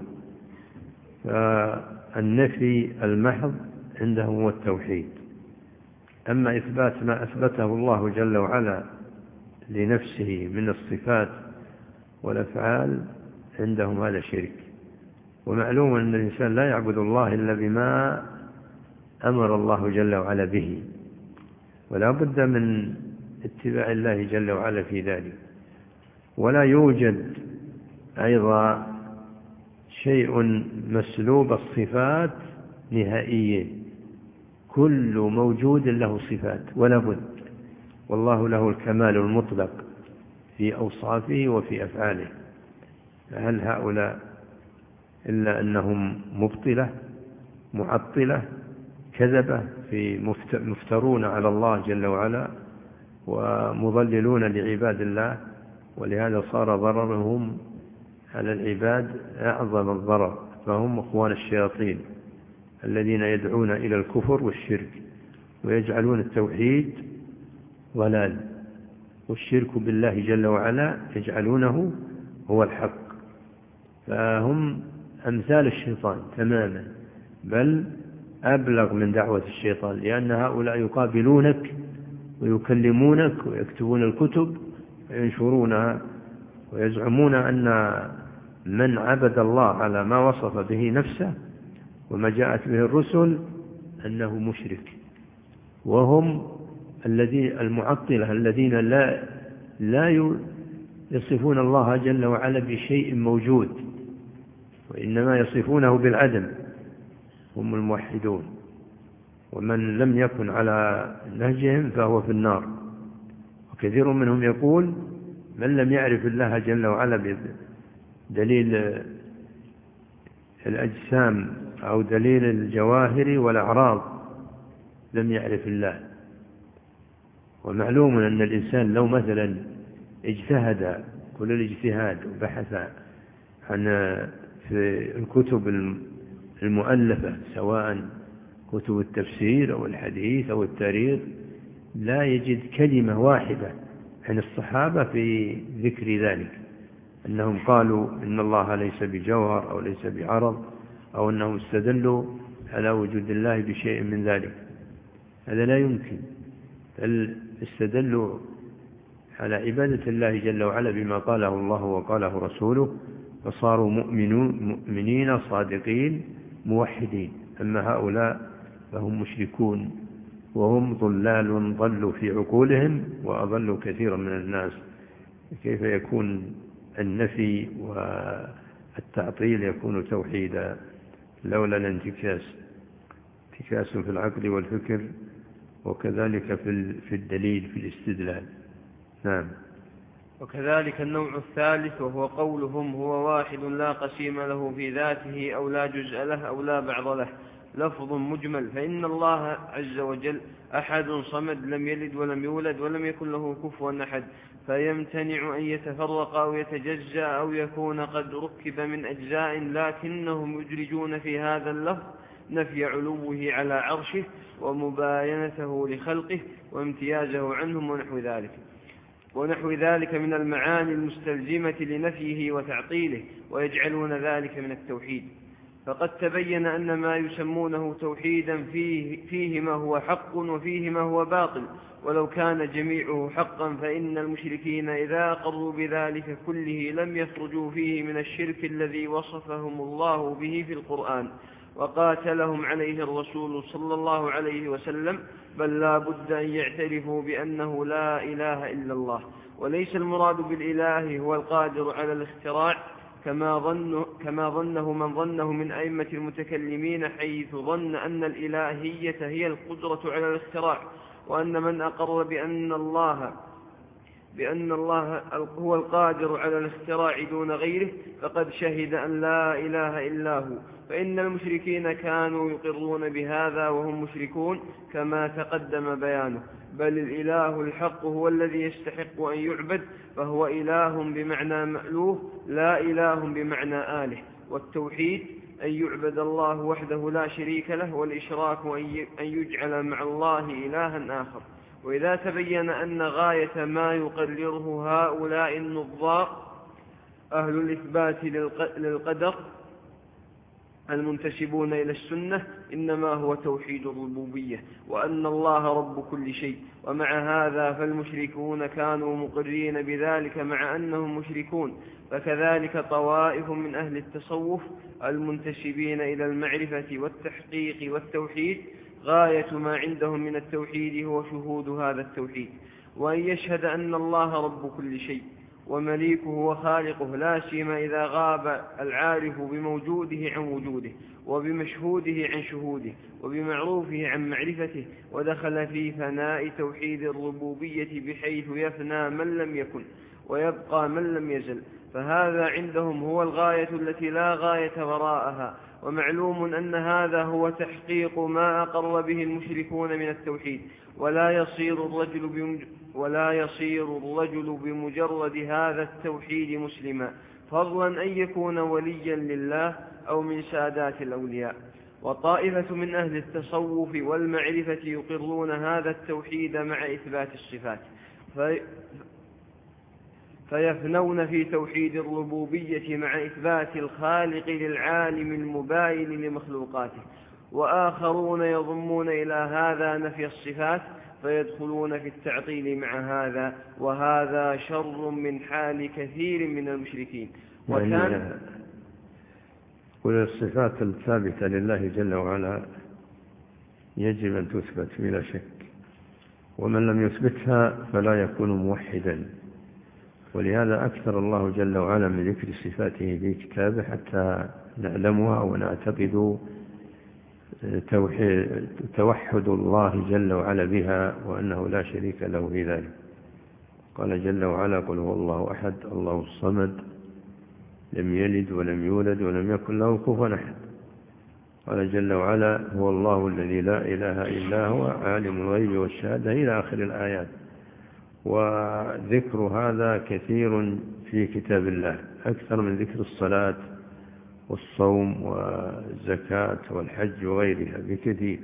Speaker 3: فالنفي المحض عندهم هو التوحيد، أما إثبات ما أثبته الله جل وعلا لنفسه من الصفات والأفعال عندهم هذا شرك. ومعلوم أن الإنسان لا يعبد الله إلا بما أمر الله جل وعلا به، ولا بد من اتباع الله جل وعلا في ذلك. ولا يوجد أيضا شيء مسلوب الصفات نهائيا، كل موجود له صفات ولا بد، والله له الكمال المطلق في أوصافه وفي أفعاله. فهل هؤلاء إلا أنهم مبطلة معطلة كذبة في مفترون على الله جل وعلا ومضللون لعباد الله، ولهذا صار ضررهم على العباد أعظم الضرر. فهم أخوان الشياطين الذين يدعون إلى الكفر والشرك ويجعلون التوحيد ضلال، والشرك بالله جل وعلا يجعلونه هو الحق. فهم أمثال الشيطان تماما، بل أبلغ من دعوة الشيطان، لأن هؤلاء يقابلونك ويكلمونك ويكتبون الكتب وينشرونها ويزعمون أن من عبد الله على ما وصف به نفسه وما جاءت به الرسل أنه مشرك. وهم المعطلة الذين لا يصفون الله جل وعلا بشيء موجود، وإنما يصفونه بالعدم، هم الموحدون. ومن لم يكن على نهجهم فهو في النار. وكثير منهم يقول من لم يعرف الله جل وعلا بدليل الأجسام أو دليل الجواهر والأعراض لم يعرف الله. ومعلوم أن الإنسان لو مثلا اجتهد كل الاجتهاد وبحث عن في الكتب المؤلفة سواء كتب التفسير أو الحديث أو التاريخ لا يجد كلمة واحدة عن الصحابة في ذكر ذلك، أنهم قالوا إن الله ليس بجوهر أو ليس بعرض، أو أنهم استدلوا على وجود الله بشيء من ذلك. هذا لا يمكن، بل استدلوا على عبادة الله جل وعلا بما قاله الله وقاله رسوله، فصاروا مؤمنين صادقين موحدين. أما هؤلاء فهم مشركون وهم ضلال ضلوا في عقولهم وأضلوا كثيرا من الناس. كيف يكون النفي والتعطيل يكون توحيدا لولا الانتكاس في العقل والفكر، وكذلك في الدليل في الاستدلال. نعم.
Speaker 2: وكذلك النوع الثالث وهو قولهم هو واحد لا قسيم له في ذاته أو لا جزء له أو لا بعض له، لفظ مجمل. فإن الله عز وجل أحد صمد لم يلد ولم يولد ولم يكن له كفوا أحد، فيمتنع أن يتفرق أو يتجزأ أو يكون قد ركب من أجزاء، لكنهم يدرجون في هذا اللفظ نفي علوه على عرشه ومباينته لخلقه وامتيازه عنهم ونحو ذلك من المعاني المستلزمة لنفيه وتعطيله، ويجعلون ذلك من التوحيد. فقد تبين أن ما يسمونه توحيدا فيه ما هو حق وفيه ما هو باطل، ولو كان جميعه حقا فإن المشركين إذا أقروا بذلك كله لم يخرجوا فيه من الشرك الذي وصفهم الله به في القرآن وقاتلهم عليه الرسول صلى الله عليه وسلم، بل لا بد أن يعترفوا بأنه لا إله إلا الله. وليس المراد بالإله هو القادر على الاختراع كما ظنه من ظنه من أئمة المتكلمين، حيث ظن أن الإلهية هي القدرة على الاختراع، وأن من أقر بأن الله هو القادر على الاختراع دون غيره فقد شهد أن لا إله إلا هو. فإن المشركين كانوا يقرون بهذا وهم مشركون كما تقدم بيانه، بل الإله الحق هو الذي يستحق أن يعبد، فهو إله بمعنى مألوه لا إله بمعنى آله. والتوحيد أن يعبد الله وحده لا شريك له، والإشراك أن يجعل مع الله إلها آخر. وإذا تبين أن غاية ما يقرره هؤلاء النظار أهل الإثبات للقدر المنتسبون إلى السنة إنما هو توحيد الربوبية، وأن الله رب كل شيء. ومع هذا فالمشركون كانوا مقرين بذلك مع أنهم مشركون. فكذلك طوائف من أهل التصوف المنتسبين إلى المعرفة والتحقيق والتوحيد غاية ما عندهم من التوحيد هو شهود هذا التوحيد، وأن يشهد أن الله رب كل شيء ومليكه وخالقه، لا سيما إذا غاب العارف بموجوده عن وجوده، وبمشهوده عن شهوده، وبمعروفه عن معرفته، ودخل في فناء توحيد الربوبية بحيث يفنى من لم يكن ويبقى من لم يزل. فهذا عندهم هو الغاية التي لا غاية وراءها. ومعلوم أن هذا هو تحقيق ما أقر به المشركون من التوحيد، ولا يصير الرجل بمجرد هذا التوحيد مسلما، فضلا أن يكون وليا لله أو من سادات الأولياء. وطائفة من أهل التصوف والمعرفة يقرون هذا التوحيد مع إثبات الصفات، فيفنون في توحيد الربوبية مع إثبات الخالق للعالم المباين لمخلوقاته. وآخرون يضمون إلى هذا نفي الصفات فيدخلون في التعطيل مع هذا، وهذا شر من حال كثير من المشركين.
Speaker 3: وكان الصفات الثابتة لله جل وعلا يجب أن تثبت بلا شك، ومن لم يثبتها فلا يكون موحدا. ولهذا أكثر الله جل وعلا من ذكر صفاته في كتابه حتى نعلمها ونعتقد توحد الله جل وعلا بها، وأنه لا شريك له في ذلك. قال جل وعلا: قل هو الله أحد الله الصمد لم يلد ولم يولد ولم يكن له كفوا أحد. قال جل وعلا: هو الله الذي لا إله إلا هو عالم الغيب والشهادة، إلى آخر الآيات. وذكر هذا كثير في كتاب الله، أكثر من ذكر الصلاة والصوم والزكاة والحج وغيرها بكثير،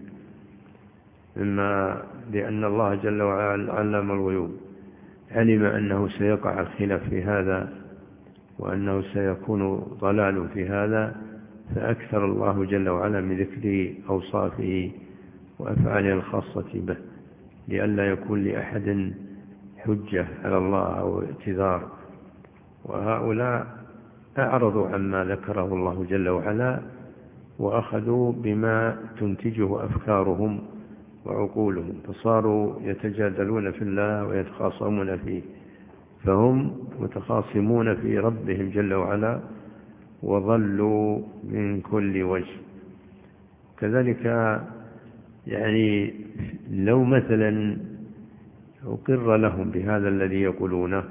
Speaker 3: إما لأن الله جل وعلا علم الغيوب، علم أنه سيقع الخلاف في هذا وأنه سيكون ضلال في هذا، فأكثر الله جل وعلا من ذكر أوصافه وأفعاله الخاصة به، لئلا يكون لأحد حجة على الله أو اعتذار. وهؤلاء أعرضوا عما ذكره الله جل وعلا وأخذوا بما تنتجه أفكارهم وعقولهم، فصاروا يتجادلون في الله ويتخاصمون فيه، فهم متخاصمون في ربهم جل وعلا وضلوا من كل وجه. كذلك يعني لو مثلا أقر لهم بهذا الذي يقولونه،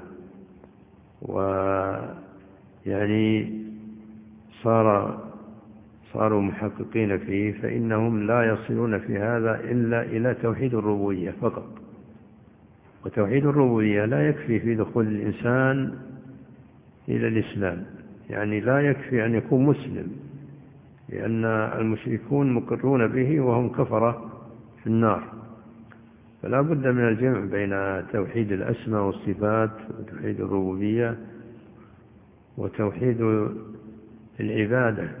Speaker 3: ويعني صاروا محققين فيه، فإنهم لا يصلون في هذا إلا إلى توحيد الربوبية فقط. وتوحيد الربوبية لا يكفي في دخول الإنسان إلى الإسلام، يعني لا يكفي أن يكون مسلم، لأن المشركون مقرون به وهم كفرة في النار. فلا بد من الجمع بين توحيد الأسماء والصفات وتوحيد الربوبية وتوحيد العبادة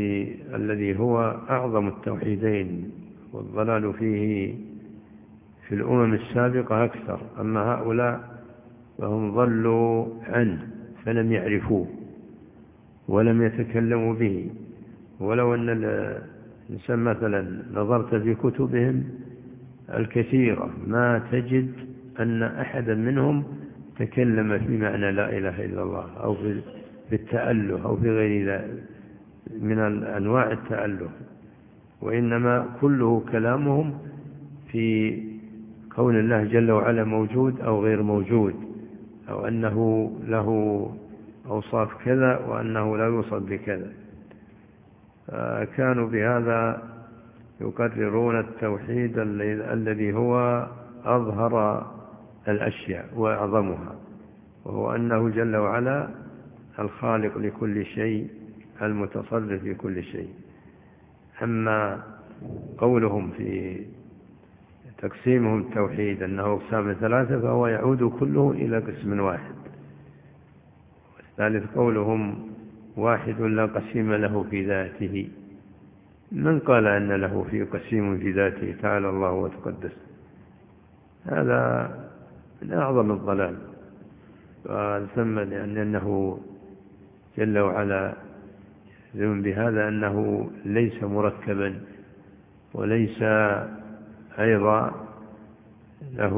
Speaker 3: الذي هو أعظم التوحيدين، والضلال فيه في في الأمم السابقة أكثر، أما هؤلاء فهم ضلوا عنه فلم يعرفوه ولم يتكلموا به. ولو أن الإنسان مثلا نظرت في كتبهم الكثيرة ما تجد أن أحدا منهم تكلم في معنى لا إله إلا الله أو في التأله أو في غير ذلك من أنواع التأله، وإنما كله كلامهم في كون الله جل وعلا موجود أو غير موجود، أو أنه له أوصاف كذا وأنه لا يوصف بكذا. كانوا بهذا يقررون التوحيد الذي هو أظهر الأشياء وأعظمها، وهو أنه جل وعلا الخالق لكل شيء المتصرف في كل شيء. أما قولهم في تقسيمهم التوحيد أنه أقسام ثلاثة فهو يعود كله إلى قسم واحد. والثالث قولهم واحد لا قسيم له في ذاته. من قال أن له في قسيم في ذاته؟ تعالى الله وتقدس. هذا من أعظم الضلال. ثم لأنه جل وعلا يلزم بهذا أنه ليس مركبا وليس أيضا له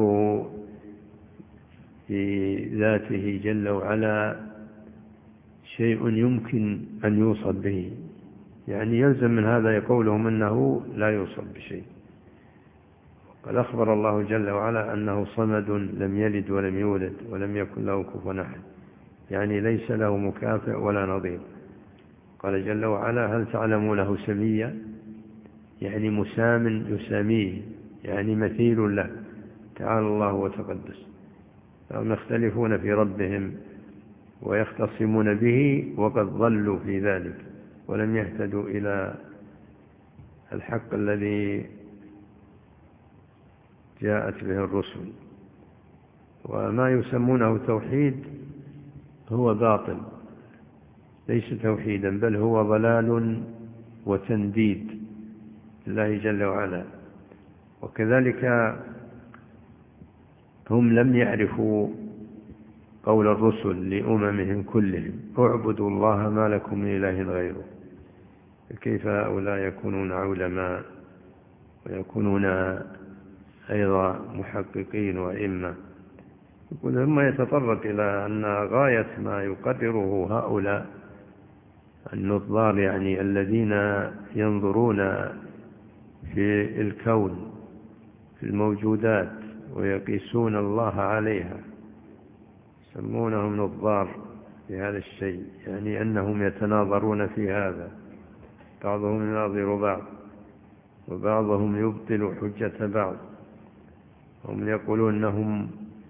Speaker 3: في ذاته جل وعلا شيء يمكن أن يوصف به، يعني يلزم من هذا قولهم أنه لا يوصف بشيء. قد أخبر الله جل وعلا أنه صمد لم يلد ولم يولد ولم يكن له كفوا أحد، يعني ليس له مكافئ ولا نظير. قال جل وعلا هل تعلم له سميا، يعني مسام يساميه، يعني مثيل له، تعالى الله وتقدس. فهم يختلفون في ربهم ويختصمون به وقد ضلوا في ذلك ولم يهتدوا إلى الحق الذي جاءت به الرسل. وما يسمونه توحيد هو باطل، ليس توحيدا، بل هو ضلال وتنديد لله جل وعلا. وكذلك هم لم يعرفوا قول الرسل لأممهم كلهم اعبدوا الله ما لكم من إله غيره. كيف هؤلاء يكونون علماء ويكونون أيضا محققين وإما؟ ثم يتطرق إلى أن غاية ما يقرره هؤلاء النظار، يعني الذين ينظرون في الكون في الموجودات ويقيسون الله عليها، يسمونهم نظار في هذا الشيء، يعني أنهم يتناظرون في هذا، بعضهم يناظر بعض وبعضهم يبطل حجة بعض. هم يقولون أنهم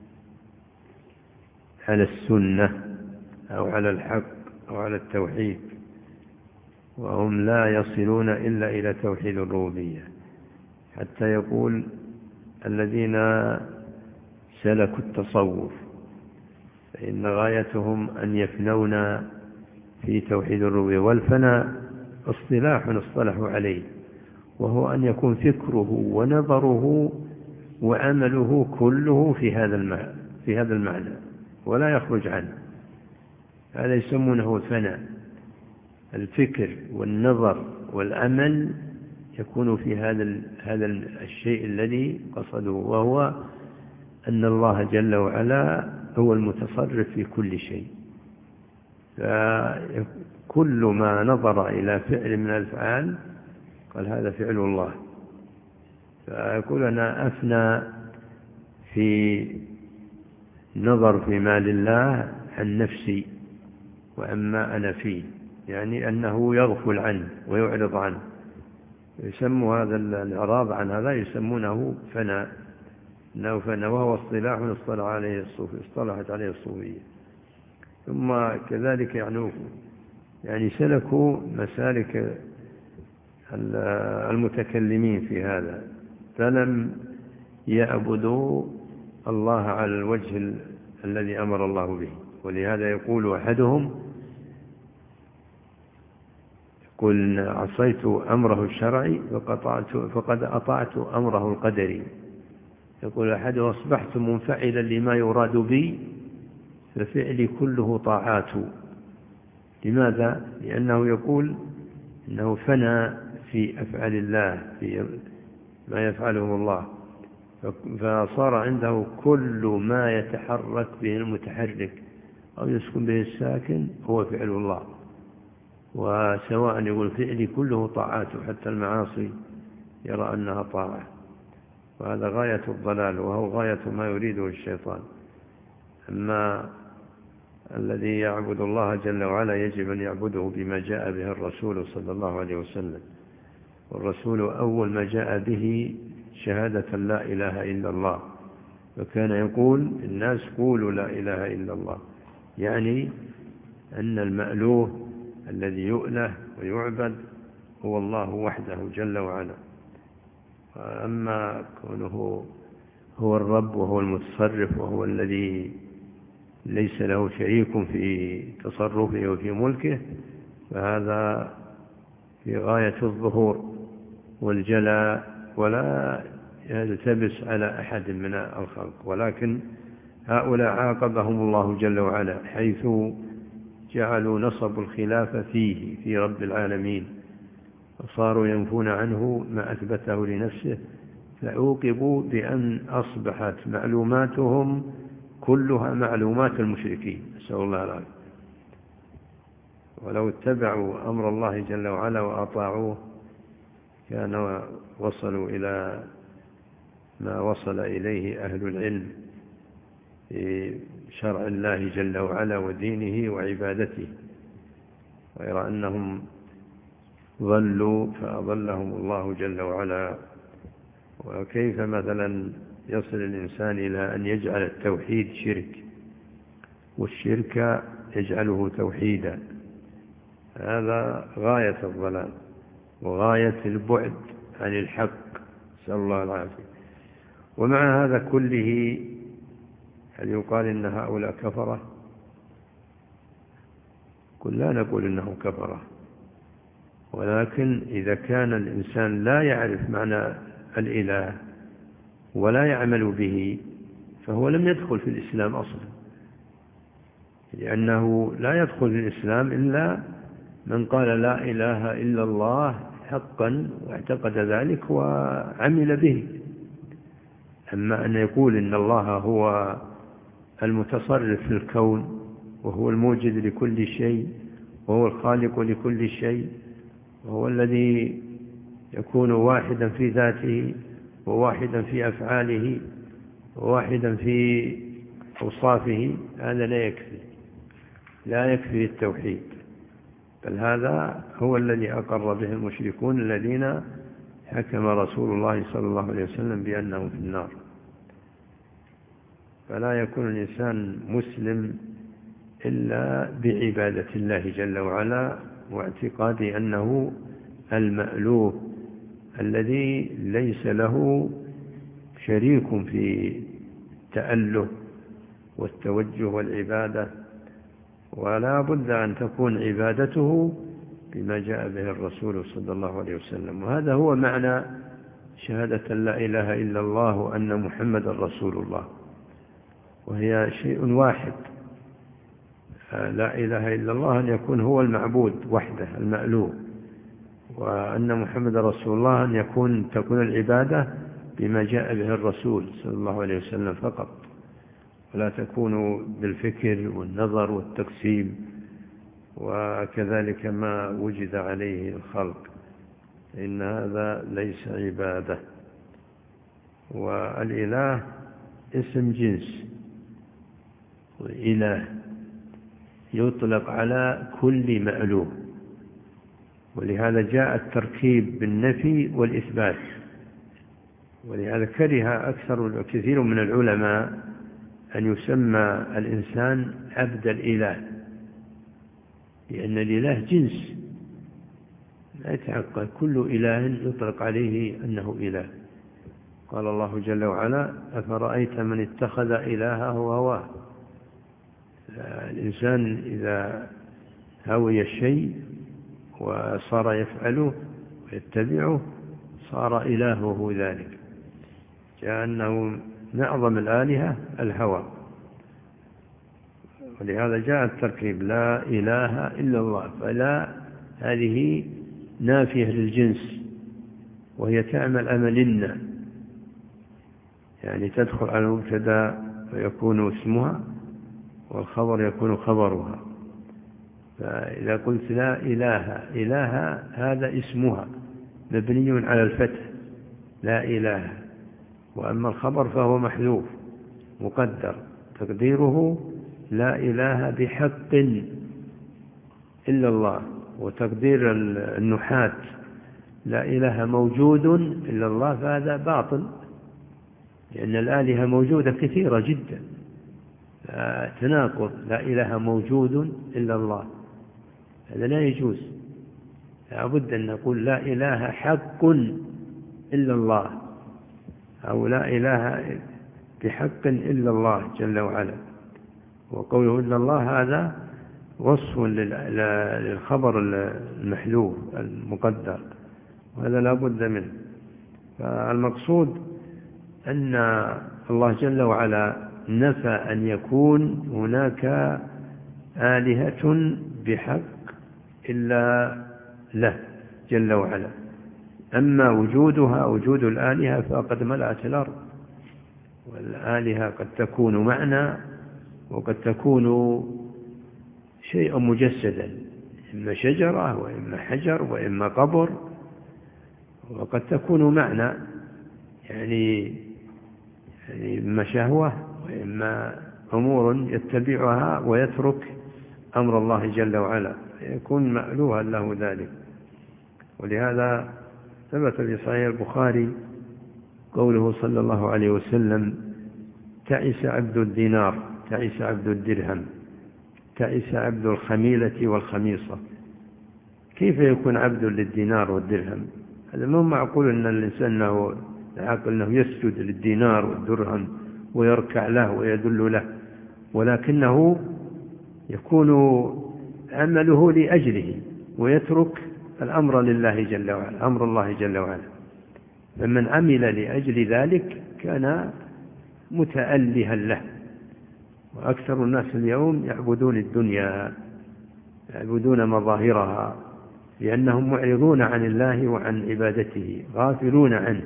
Speaker 3: على السنة أو على الحق أو على التوحيد، وهم لا يصلون إلا إلى توحيد الربوبية. حتى يقول الذين سلكوا التصوف فإن غايتهم أن يفنون في توحيد الربوبية، والفناء اصطلاح اصطلحوا عليه، وهو أن يكون فكره ونظره وعمله كله في هذا المعنى ولا يخرج عنه. هذا يسمونه الفناء. الفكر والنظر والعمل يكون في هذا الشيء الذي قصده، وهو أن الله جل وعلا هو المتصرف في كل شيء. فكل ما نظر إلى فعل من الأفعال قال هذا فعل الله. فيقول أنا أفنى في نظر في مال الله عن نفسي وعما أنا فيه، يعني أنه يغفل عنه ويعرض عنه. يسموا هذا الإعراض عن هذا يسمونه فناء، إنه فناء، وهو اصطلاح اصطلحت عليه الصوفية. ثم كذلك يعني سلكوا مسالك المتكلمين في هذا، فلم يعبدوا الله على الوجه الذي أمر الله به. ولهذا يقول أحدهم قل عصيت أمره الشرعي فقد أطعت أمره القدري. يقول أحد: أصبحت منفعلا لما يراد بي ففعلي كله طاعات. لماذا؟ لأنه يقول إنه فنى في أفعال الله، في ما يفعله الله، فصار عنده كل ما يتحرك به المتحرك أو يسكن به الساكن هو فعل الله. وسواء يقول فعلي كله طاعات، حتى المعاصي يرى أنها طاعة، وهذا غاية الضلال، وهو غاية ما يريده الشيطان. أما الذي يعبد الله جل وعلا يجب أن يعبده بما جاء به الرسول صلى الله عليه وسلم. والرسول أول ما جاء به شهادة لا إله إلا الله، وكان يقول: الناس قولوا لا إله إلا الله، يعني أن المألوه الذي يؤله ويعبد هو الله وحده جل وعلا. أما كونه هو الرب وهو المتصرف وهو الذي ليس له شريك في تصرفه وفي ملكه، فهذا في غاية الظهور والجلاء، ولا يلتبس على أحد من الخلق. ولكن هؤلاء عاقبهم الله جل وعلا، حيث جعلوا نصب الخلافة فيه في رب العالمين، وصاروا ينفون عنه ما أثبته لنفسه، فعوقبوا بأن أصبحت معلوماتهم كلها معلومات المشركين، نسأل الله العافية. ولو اتبعوا أمر الله جل وعلا وأطاعوه كان وصلوا إلى ما وصل إليه أهل العلم في شرع الله جل وعلا ودينه وعبادته، غير أنهم ضلوا فأضلهم الله جل وعلا. وكيف مثلا يصل الإنسان إلى أن يجعل التوحيد شرك، والشرك يجعله توحيدا؟ هذا غاية الضلال وغاية البعد عن الحق، نسأل الله العافية. ومع هذا كله هل يقال إن هؤلاء كفرة؟ قل لا نقول إنهم كفرة، ولكن إذا كان الإنسان لا يعرف معنى الإله ولا يعمل به فهو لم يدخل في الإسلام أصلا، لأنه لا يدخل في الإسلام إلا من قال لا إله إلا الله حقا واعتقد ذلك وعمل به. أما أن يقول إن الله هو المتصرف في الكون وهو الموجد لكل شيء وهو الخالق لكل شيء وهو الذي يكون واحدا في ذاته وواحدا في أفعاله وواحدا في أوصافه، هذا لا يكفي التوحيد، بل هذا هو الذي أقر به المشركون الذين حكم رسول الله صلى الله عليه وسلم بأنهم في النار. فلا يكون الإنسان مسلم إلا بعبادة الله جل وعلا واعتقاد أنه المألوه الذي ليس له شريك في التأله والتوجه والعبادة، ولا بد أن تكون عبادته بما جاء به الرسول صلى الله عليه وسلم. وهذا هو معنى شهادة لا إله إلا الله وأن محمد رسول الله، وهي شيء واحد. لا إله إلا الله أن يكون هو المعبود وحده المألوه، وأن محمد رسول الله أن تكون العبادة بما جاء به الرسول صلى الله عليه وسلم فقط، ولا تكون بالفكر والنظر والتقسيم وكذلك ما وجد عليه الخلق، إن هذا ليس عبادة. والإله اسم جنس، وإله يطلق على كل مألوه، ولهذا جاء التركيب بالنفي والإثبات. ولهذا كره كثير من العلماء أن يسمى الإنسان عبد الإله، لأن الإله جنس لا يتعقل، كل إله يطلق عليه أنه إله. قال الله جل وعلا: أفرأيت من اتخذ إلهه هواه. الإنسان إذا هوي الشيء وصار يفعله ويتبعه صار إلهه ذلك، كأنه من أعظم الآلهة الهوى، ولهذا جاء التركيب لا إله إلا الله. فلا هذه نافية للجنس، وهي تعمل أملنا، يعني تدخل على المبتدا ويكون اسمها، والخبر يكون خبرها. فإذا قلت لا إله هذا اسمها مبني على الفتح لا إله، وأما الخبر فهو محذوف مقدر تقديره لا إله بحق إلا الله. وتقدير النحاة لا إله موجود إلا الله فهذا باطل، لأن الآلهة موجودة كثيرة جدا، تناقض لا إله موجود إلا الله، هذا لا يجوز. لابد أن نقول لا إله حق إلا الله، أو لا إله بحق إلا الله جل وعلا. وقوله إلا الله هذا وصف للخبر المحذوف المقدر، وهذا لا بد منه. فالمقصود أن الله جل وعلا نفى أن يكون هناك آلهة بحق إلا له جل وعلا. أما وجودها وجود الآلهة فقد ملأت الأرض، والآلهة قد تكون معنى وقد تكون شيئا مجسدا، إما شجرة وإما حجر وإما قبر، وقد تكون معنى يعني إما شهوة وإما أمور يتبعها ويترك أمر الله جل وعلا، يكون مألوها له ذلك. ولهذا ثبت في صحيح البخاري قوله صلى الله عليه وسلم تعس عبد الدينار، تعس عبد الدرهم، تعس عبد الخميلة والخميصة. كيف يكون عبد للدينار والدرهم؟ هذا مو معقول أن الإنسان العاقل أنه يسجد للدينار والدرهم ويركع له ويدل له، ولكنه يكون عمله لأجله ويترك الأمر لله جل وعلا، أمر الله جل وعلا. فمن عمل لأجل ذلك كان متألها له. وأكثر الناس اليوم يعبدون الدنيا، يعبدون مظاهرها، لأنهم معرضون عن الله وعن عبادته، غافلون عنه،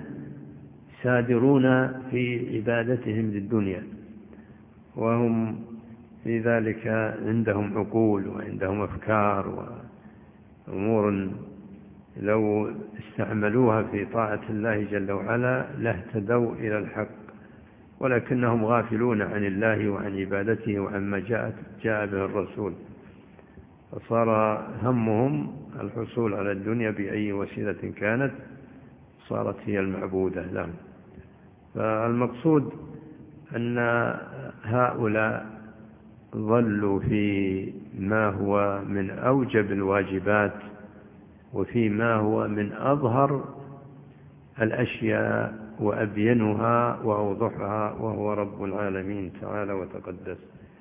Speaker 3: سادرون في عبادتهم للدنيا، وهم في ذلك عندهم عقول وعندهم أفكار وأمور لو استعملوها في طاعة الله جل وعلا لاهتدوا إلى الحق، ولكنهم غافلون عن الله وعن عبادته وعما جاء به الرسول، فصار همهم الحصول على الدنيا بأي وسيلة كانت، صارت هي المعبودة لهم. فالمقصود أن هؤلاء ظلوا في ما هو من أوجب الواجبات وفي ما هو من أظهر الأشياء وأبينها وأوضحها، وهو رب العالمين تعالى وتقدس.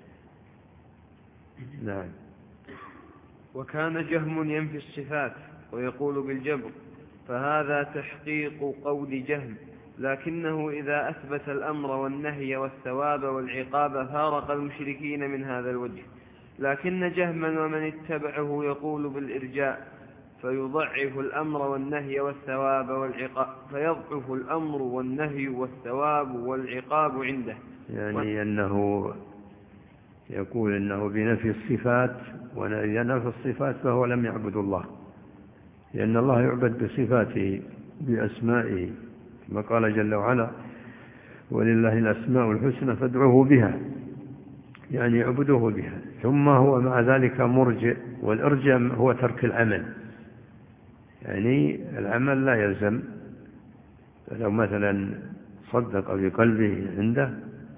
Speaker 3: نعم.
Speaker 2: وكان جهم ينفي الصفات ويقول بالجبر، فهذا تحقيق قول جهم، لكنه إذا أثبت الأمر والنهي والثواب والعقاب فارق المشركين من هذا الوجه. لكن جهما ومن اتبعه يقول بالإرجاء، فيضعف الأمر والنهي والثواب والعقاب، فيضعف الأمر والنهي والثواب والعقاب عنده.
Speaker 3: يعني أنه يقول أنه بنفي الصفات، وإذا نفي الصفات فهو لم يعبد الله، لأن الله يعبد بصفاته بأسمائه، كما قال جل وعلا ولله الأسماء الحسنى فادعوه بها، يعني يعبدوه بها. ثم هو مع ذلك مرجئ، والإرجاء هو ترك العمل، يعني العمل لا يلزم. لو مثلا صدق بقلبه عنده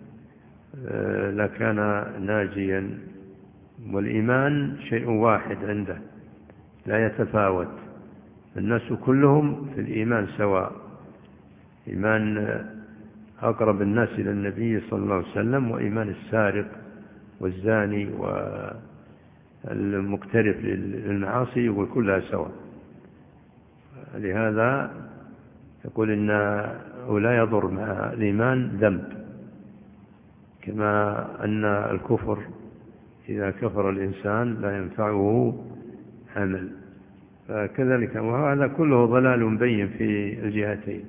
Speaker 3: لكان ناجيا، والإيمان شيء واحد عنده لا يتفاوت، الناس كلهم في الإيمان سواء. إيمان أقرب الناس إلى النبي صلى الله عليه وسلم وإيمان السارق والزاني والمقترف للمعاصي يقول كلها سواء. لهذا يقول إنه لا يضر مع الإيمان ذنب، كما أن الكفر إذا كفر الإنسان لا ينفعه عمل، فكذلك وهذا كله ضلال بين في الجهتين.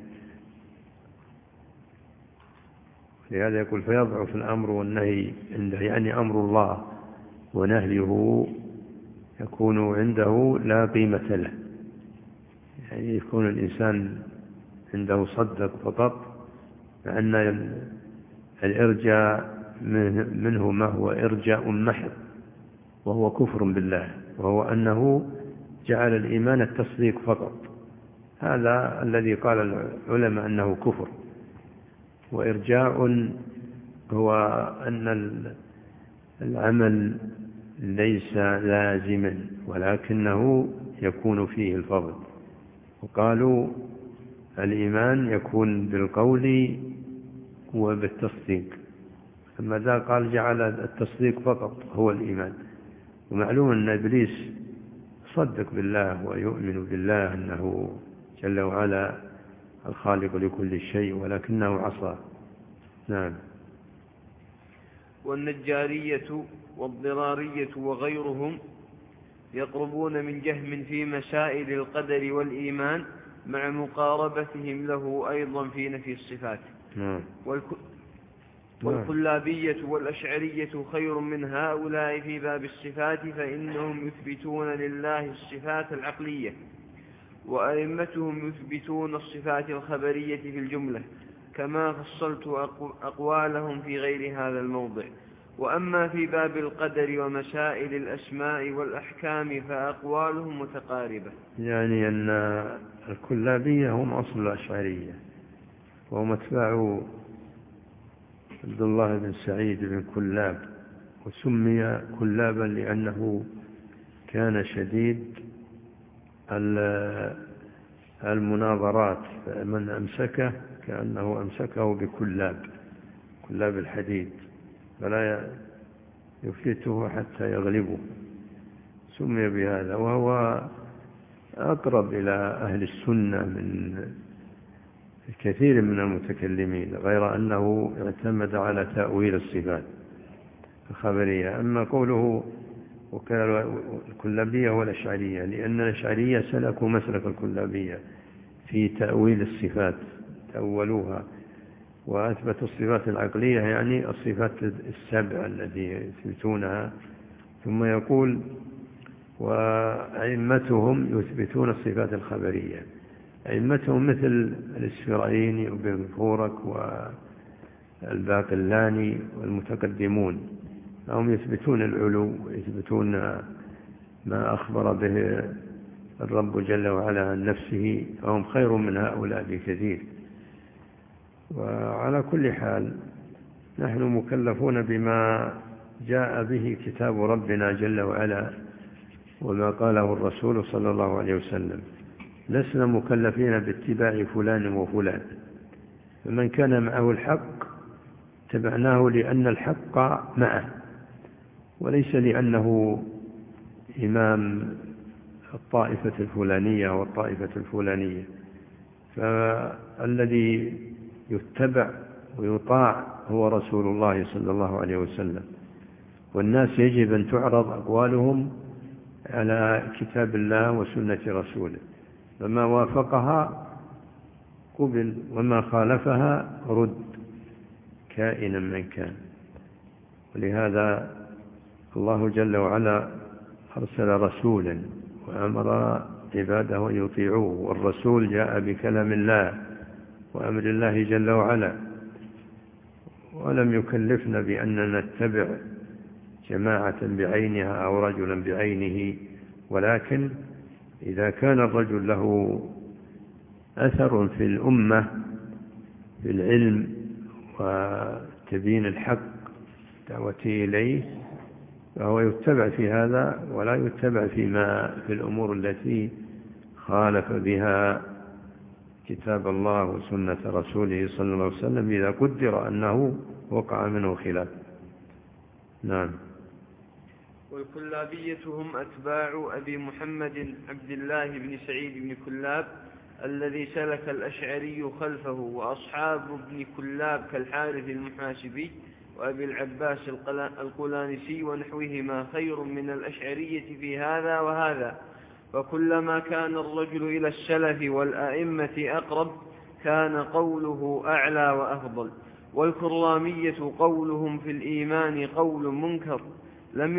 Speaker 3: لهذا يقول فيضعف الأمر والنهي عنده، يعني أمر الله ونهيه يكون عنده لا قيمة له، يعني يكون الإنسان عنده صدق فقط، لأن الإرجاء منه ما هو إرجاء محض وهو كفر بالله، وهو أنه جعل الإيمان التصديق فقط، هذا الذي قال العلماء أنه كفر. وإرجاء هو أن العمل ليس لازما ولكنه يكون فيه الفضل، وقالوا الإيمان يكون بالقول وبالتصديق، أما ذا قال جعل التصديق فقط هو الإيمان. ومعلوم أن إبليس صدق بالله ويؤمن بالله أنه جل وعلا الخالق لكل شيء، ولكنه عصى. نعم.
Speaker 2: والنجارية والضرارية وغيرهم يقربون من جهم في مسائل القدر والإيمان مع مقاربتهم له أيضا في نفي الصفات. والكلابية والأشعرية خير من هؤلاء في باب الصفات، فإنهم يثبتون لله الصفات العقلية، وأئمتهم يثبتون الصفات الخبرية في الجملة، كما فصلت أقوالهم في غير هذا الموضع. وأما في باب القدر ومسائل الأسماء والأحكام فأقوالهم متقاربة.
Speaker 3: يعني أن الكلابية هم أصل الأشعرية، وهم اتباع عبد الله بن سعيد بن كلاب، وسمي كلابا لأنه كان شديد المناظرات، فمن أمسكه كأنه أمسكه بكلاب الحديد، فلا يفلته حتى يغلبه، سمي بهذا. وهو أقرب إلى أهل السنة من كثير من المتكلمين، غير أنه اعتمد على تأويل الصفات الخبرية. أما قوله الكلابية والأشعرية، لأن الأشعرية سلكوا مسلك الكلابية في تأويل الصفات، تأولوها وأثبتوا الصفات العقلية، يعني الصفات السبع التي يثبتونها. ثم يقول وأئمتهم يثبتون الصفات الخبرية. أئمتهم مثل الإسفرايني وابن فورك والباقلاني والمتقدمون، هم يثبتون العلو ويثبتون ما أخبر به الرب جل وعلا عن نفسه، فهم خير من هؤلاء بكثير. وعلى كل حال نحن مكلفون بما جاء به كتاب ربنا جل وعلا وما قاله الرسول صلى الله عليه وسلم، لسنا مكلفين باتباع فلان وفلان، فمن كان معه الحق تبعناه لأن الحق معه، وليس لأنه إمام الطائفة الفلانية والطائفة الفلانية. فالذي يتبع ويطاع هو رسول الله صلى الله عليه وسلم، والناس يجب أن تعرض أقوالهم على كتاب الله وسنة رسوله، فما وافقها قبل وما خالفها رد، كائنا من كان. ولهذا الله جل وعلا أرسل رسولا وأمر عباده أن يطيعوه، والرسول جاء بكلام الله وأمر الله جل وعلا، ولم يكلفنا بأننا نتبع جماعة بعينها أو رجلا بعينه، ولكن إذا كان الرجل له أثر في الأمة في العلم وتبيين الحق دعوته إليه فهو يتبع في هذا، ولا يتبع في الأمور التي خالف بها كتاب الله وسنة رسوله صلى الله عليه وسلم، إذا قدر أنه وقع منه خلاف. نعم.
Speaker 2: والكلابية هم أتباع أبي محمد عبد الله بن سعيد بن كلاب الذي سلك الأشعري خلفه، وأصحاب ابن كلاب كالحارث المحاسبي وأبي العباس القلانسي ونحوهما خير من الأشعرية في هذا وهذا، فكلما كان الرجل إلى السلف والأئمة أقرب كان قوله أعلى وأفضل. والكرامية قولهم في الإيمان قول منكر لم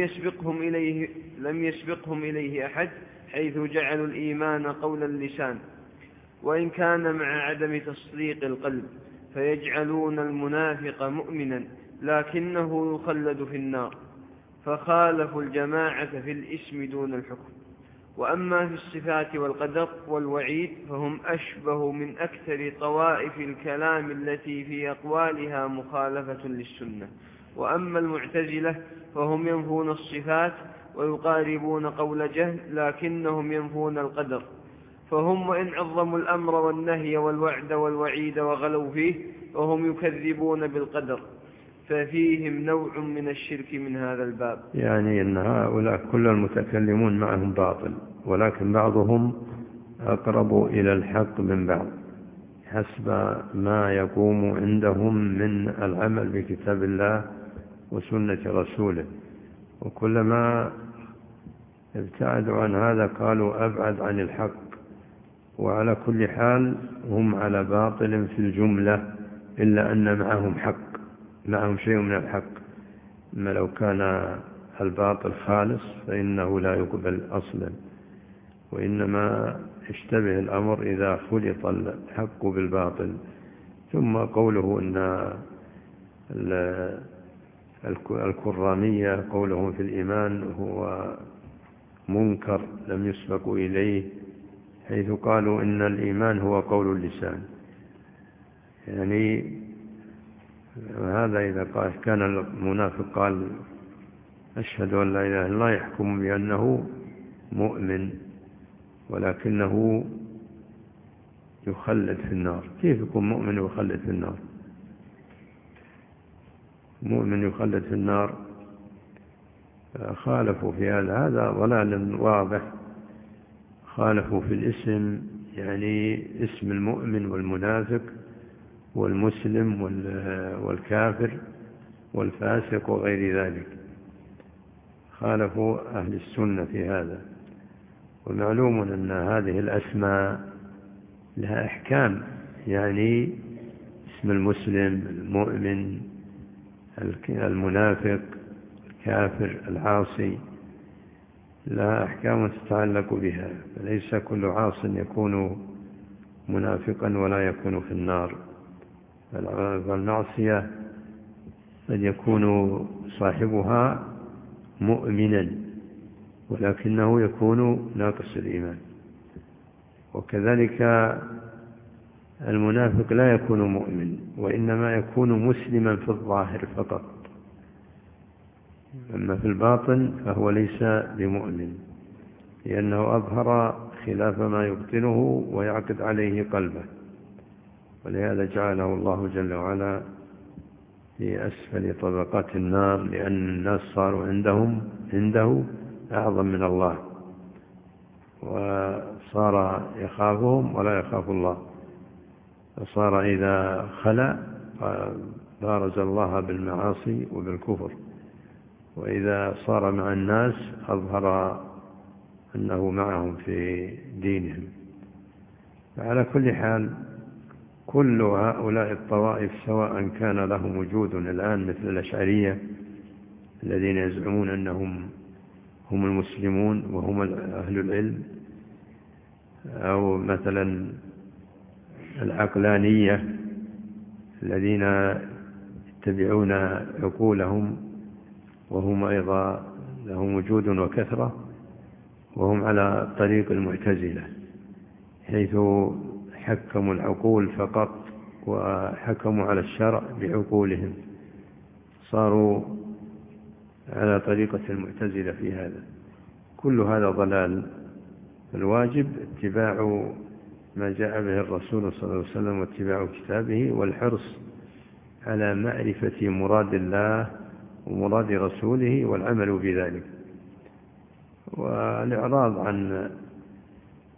Speaker 2: يسبقهم إليه أحد، حيث جعلوا الإيمان قول اللسان وإن كان مع عدم تصديق القلب، فيجعلون المنافق مؤمنا لكنه يخلد في النار، فخالفوا الجماعة في الاسم دون الحكم. وأما في الصفات والقدر والوعيد فهم أشبه من أكثر طوائف الكلام التي في أقوالها مخالفة للسنة. وأما المعتزلة فهم ينفون الصفات ويقاربون قول جهل لكنهم ينفون القدر، فهم وإن عظموا الأمر والنهي والوعد والوعيد وغلوا فيه وهم يكذبون بالقدر، ففيهم نوع من الشرك من هذا الباب.
Speaker 3: يعني أن هؤلاء كل المتكلمون معهم باطل، ولكن بعضهم أقرب إلى الحق من بعض حسب ما يقوم عندهم من العمل بكتاب الله وسنة رسوله، وكلما ابتعدوا عن هذا قالوا أبعد عن الحق. وعلى كل حال هم على باطل في الجملة، إلا أن معهم حق، معهم شيء من الحق. ما لو كان الباطل خالص فإنه لا يقبل أصلا، وإنما اشتبه الأمر إذا خلط الحق بالباطل. ثم قوله أن الكرامية قولهم في الإيمان هو منكر لم يسبقوا إليه، حيث قالوا إن الإيمان هو قول اللسان. يعني هذا إذا كان المنافق قال أشهد أن لا إله إلا الله يحكم بأنه مؤمن ولكنه يخلد في النار. كيف يكون مؤمن ويخلد في النار؟ مؤمن يخلد في النار، خالفوا في هذا ضلال واضح. خالفوا في الاسم، يعني اسم المؤمن والمنافق والمسلم والكافر والفاسق وغير ذلك، خالفوا أهل السنة في هذا. ومعلوم أن هذه الأسماء لها أحكام، يعني اسم المسلم، المؤمن، المنافق، الكافر، العاصي، لها أحكام تتعلق بها، فليس كل عاص يكون منافقا ولا يكون في النار. فالمعصية قد يكون صاحبها مؤمنا ولكنه يكون ناقص الإيمان، وكذلك المنافق لا يكون مؤمن وإنما يكون مسلما في الظاهر فقط، أما في الباطن فهو ليس بمؤمن، لأنه أظهر خلاف ما يبطنه ويعقد عليه قلبه. ولهذا جعله الله جل وعلا في أسفل طبقات النار، لأن الناس صاروا عنده أعظم من الله، وصار يخافهم ولا يخاف الله، فصار إذا خلى بارز الله بالمعاصي وبالكفر، وإذا صار مع الناس أظهر أنه معهم في دينهم. فعلى كل حال كل هؤلاء الطوائف سواء كان لهم وجود الآن مثل الأشعرية الذين يزعمون أنهم هم المسلمون وهم أهل العلم، أو مثلا العقلانية الذين يتبعون عقولهم وهم أيضا لهم وجود وكثرة، وهم على طريق المعتزلة حيث حكموا العقول فقط وحكموا على الشرع بعقولهم، صاروا على طريقة المعتزلة في هذا. كل هذا ضلال. الواجب اتباع ما جاء به الرسول صلى الله عليه وسلم واتباع كتابه، والحرص على معرفة مراد الله ومراد رسوله والعمل بذلك، والإعراض عن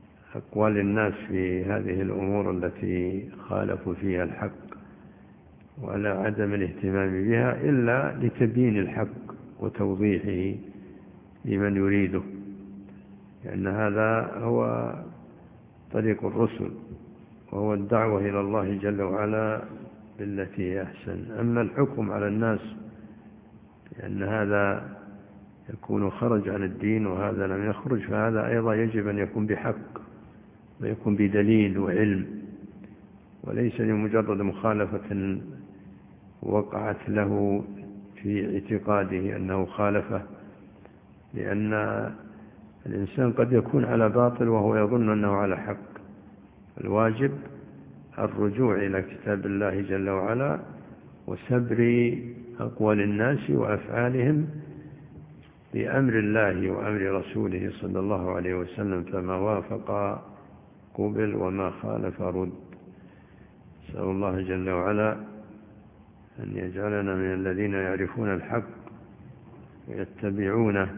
Speaker 3: أقوال الناس في هذه الأمور التي خالفوا فيها الحق وعلى عدم الاهتمام بها إلا لتبيين الحق وتوضيحه لمن يريده، لأن هذا هو طريق الرسل، وهو الدعوة إلى الله جل وعلا بالتي هي أحسن. أما الحكم على الناس لأن هذا يكون خرج عن الدين وهذا لم يخرج، فهذا أيضا يجب أن يكون بحق ويكون بدليل وعلم، وليس لمجرد مخالفة وقعت له في اعتقاده أنه خالفه، لأن الإنسان قد يكون على باطل وهو يظن أنه على حق. الواجب الرجوع إلى كتاب الله جل وعلا وسبر أقوال الناس وأفعالهم بأمر الله وأمر رسوله صلى الله عليه وسلم، فما وافق قبل وما خالف رد. نسأل الله جل وعلا أن يجعلنا من الذين يعرفون الحق ويتبعونه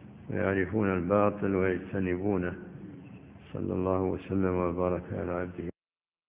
Speaker 3: ويعرفون الباطل ويجتنبونه. صلى الله وسلم وبارك على عبده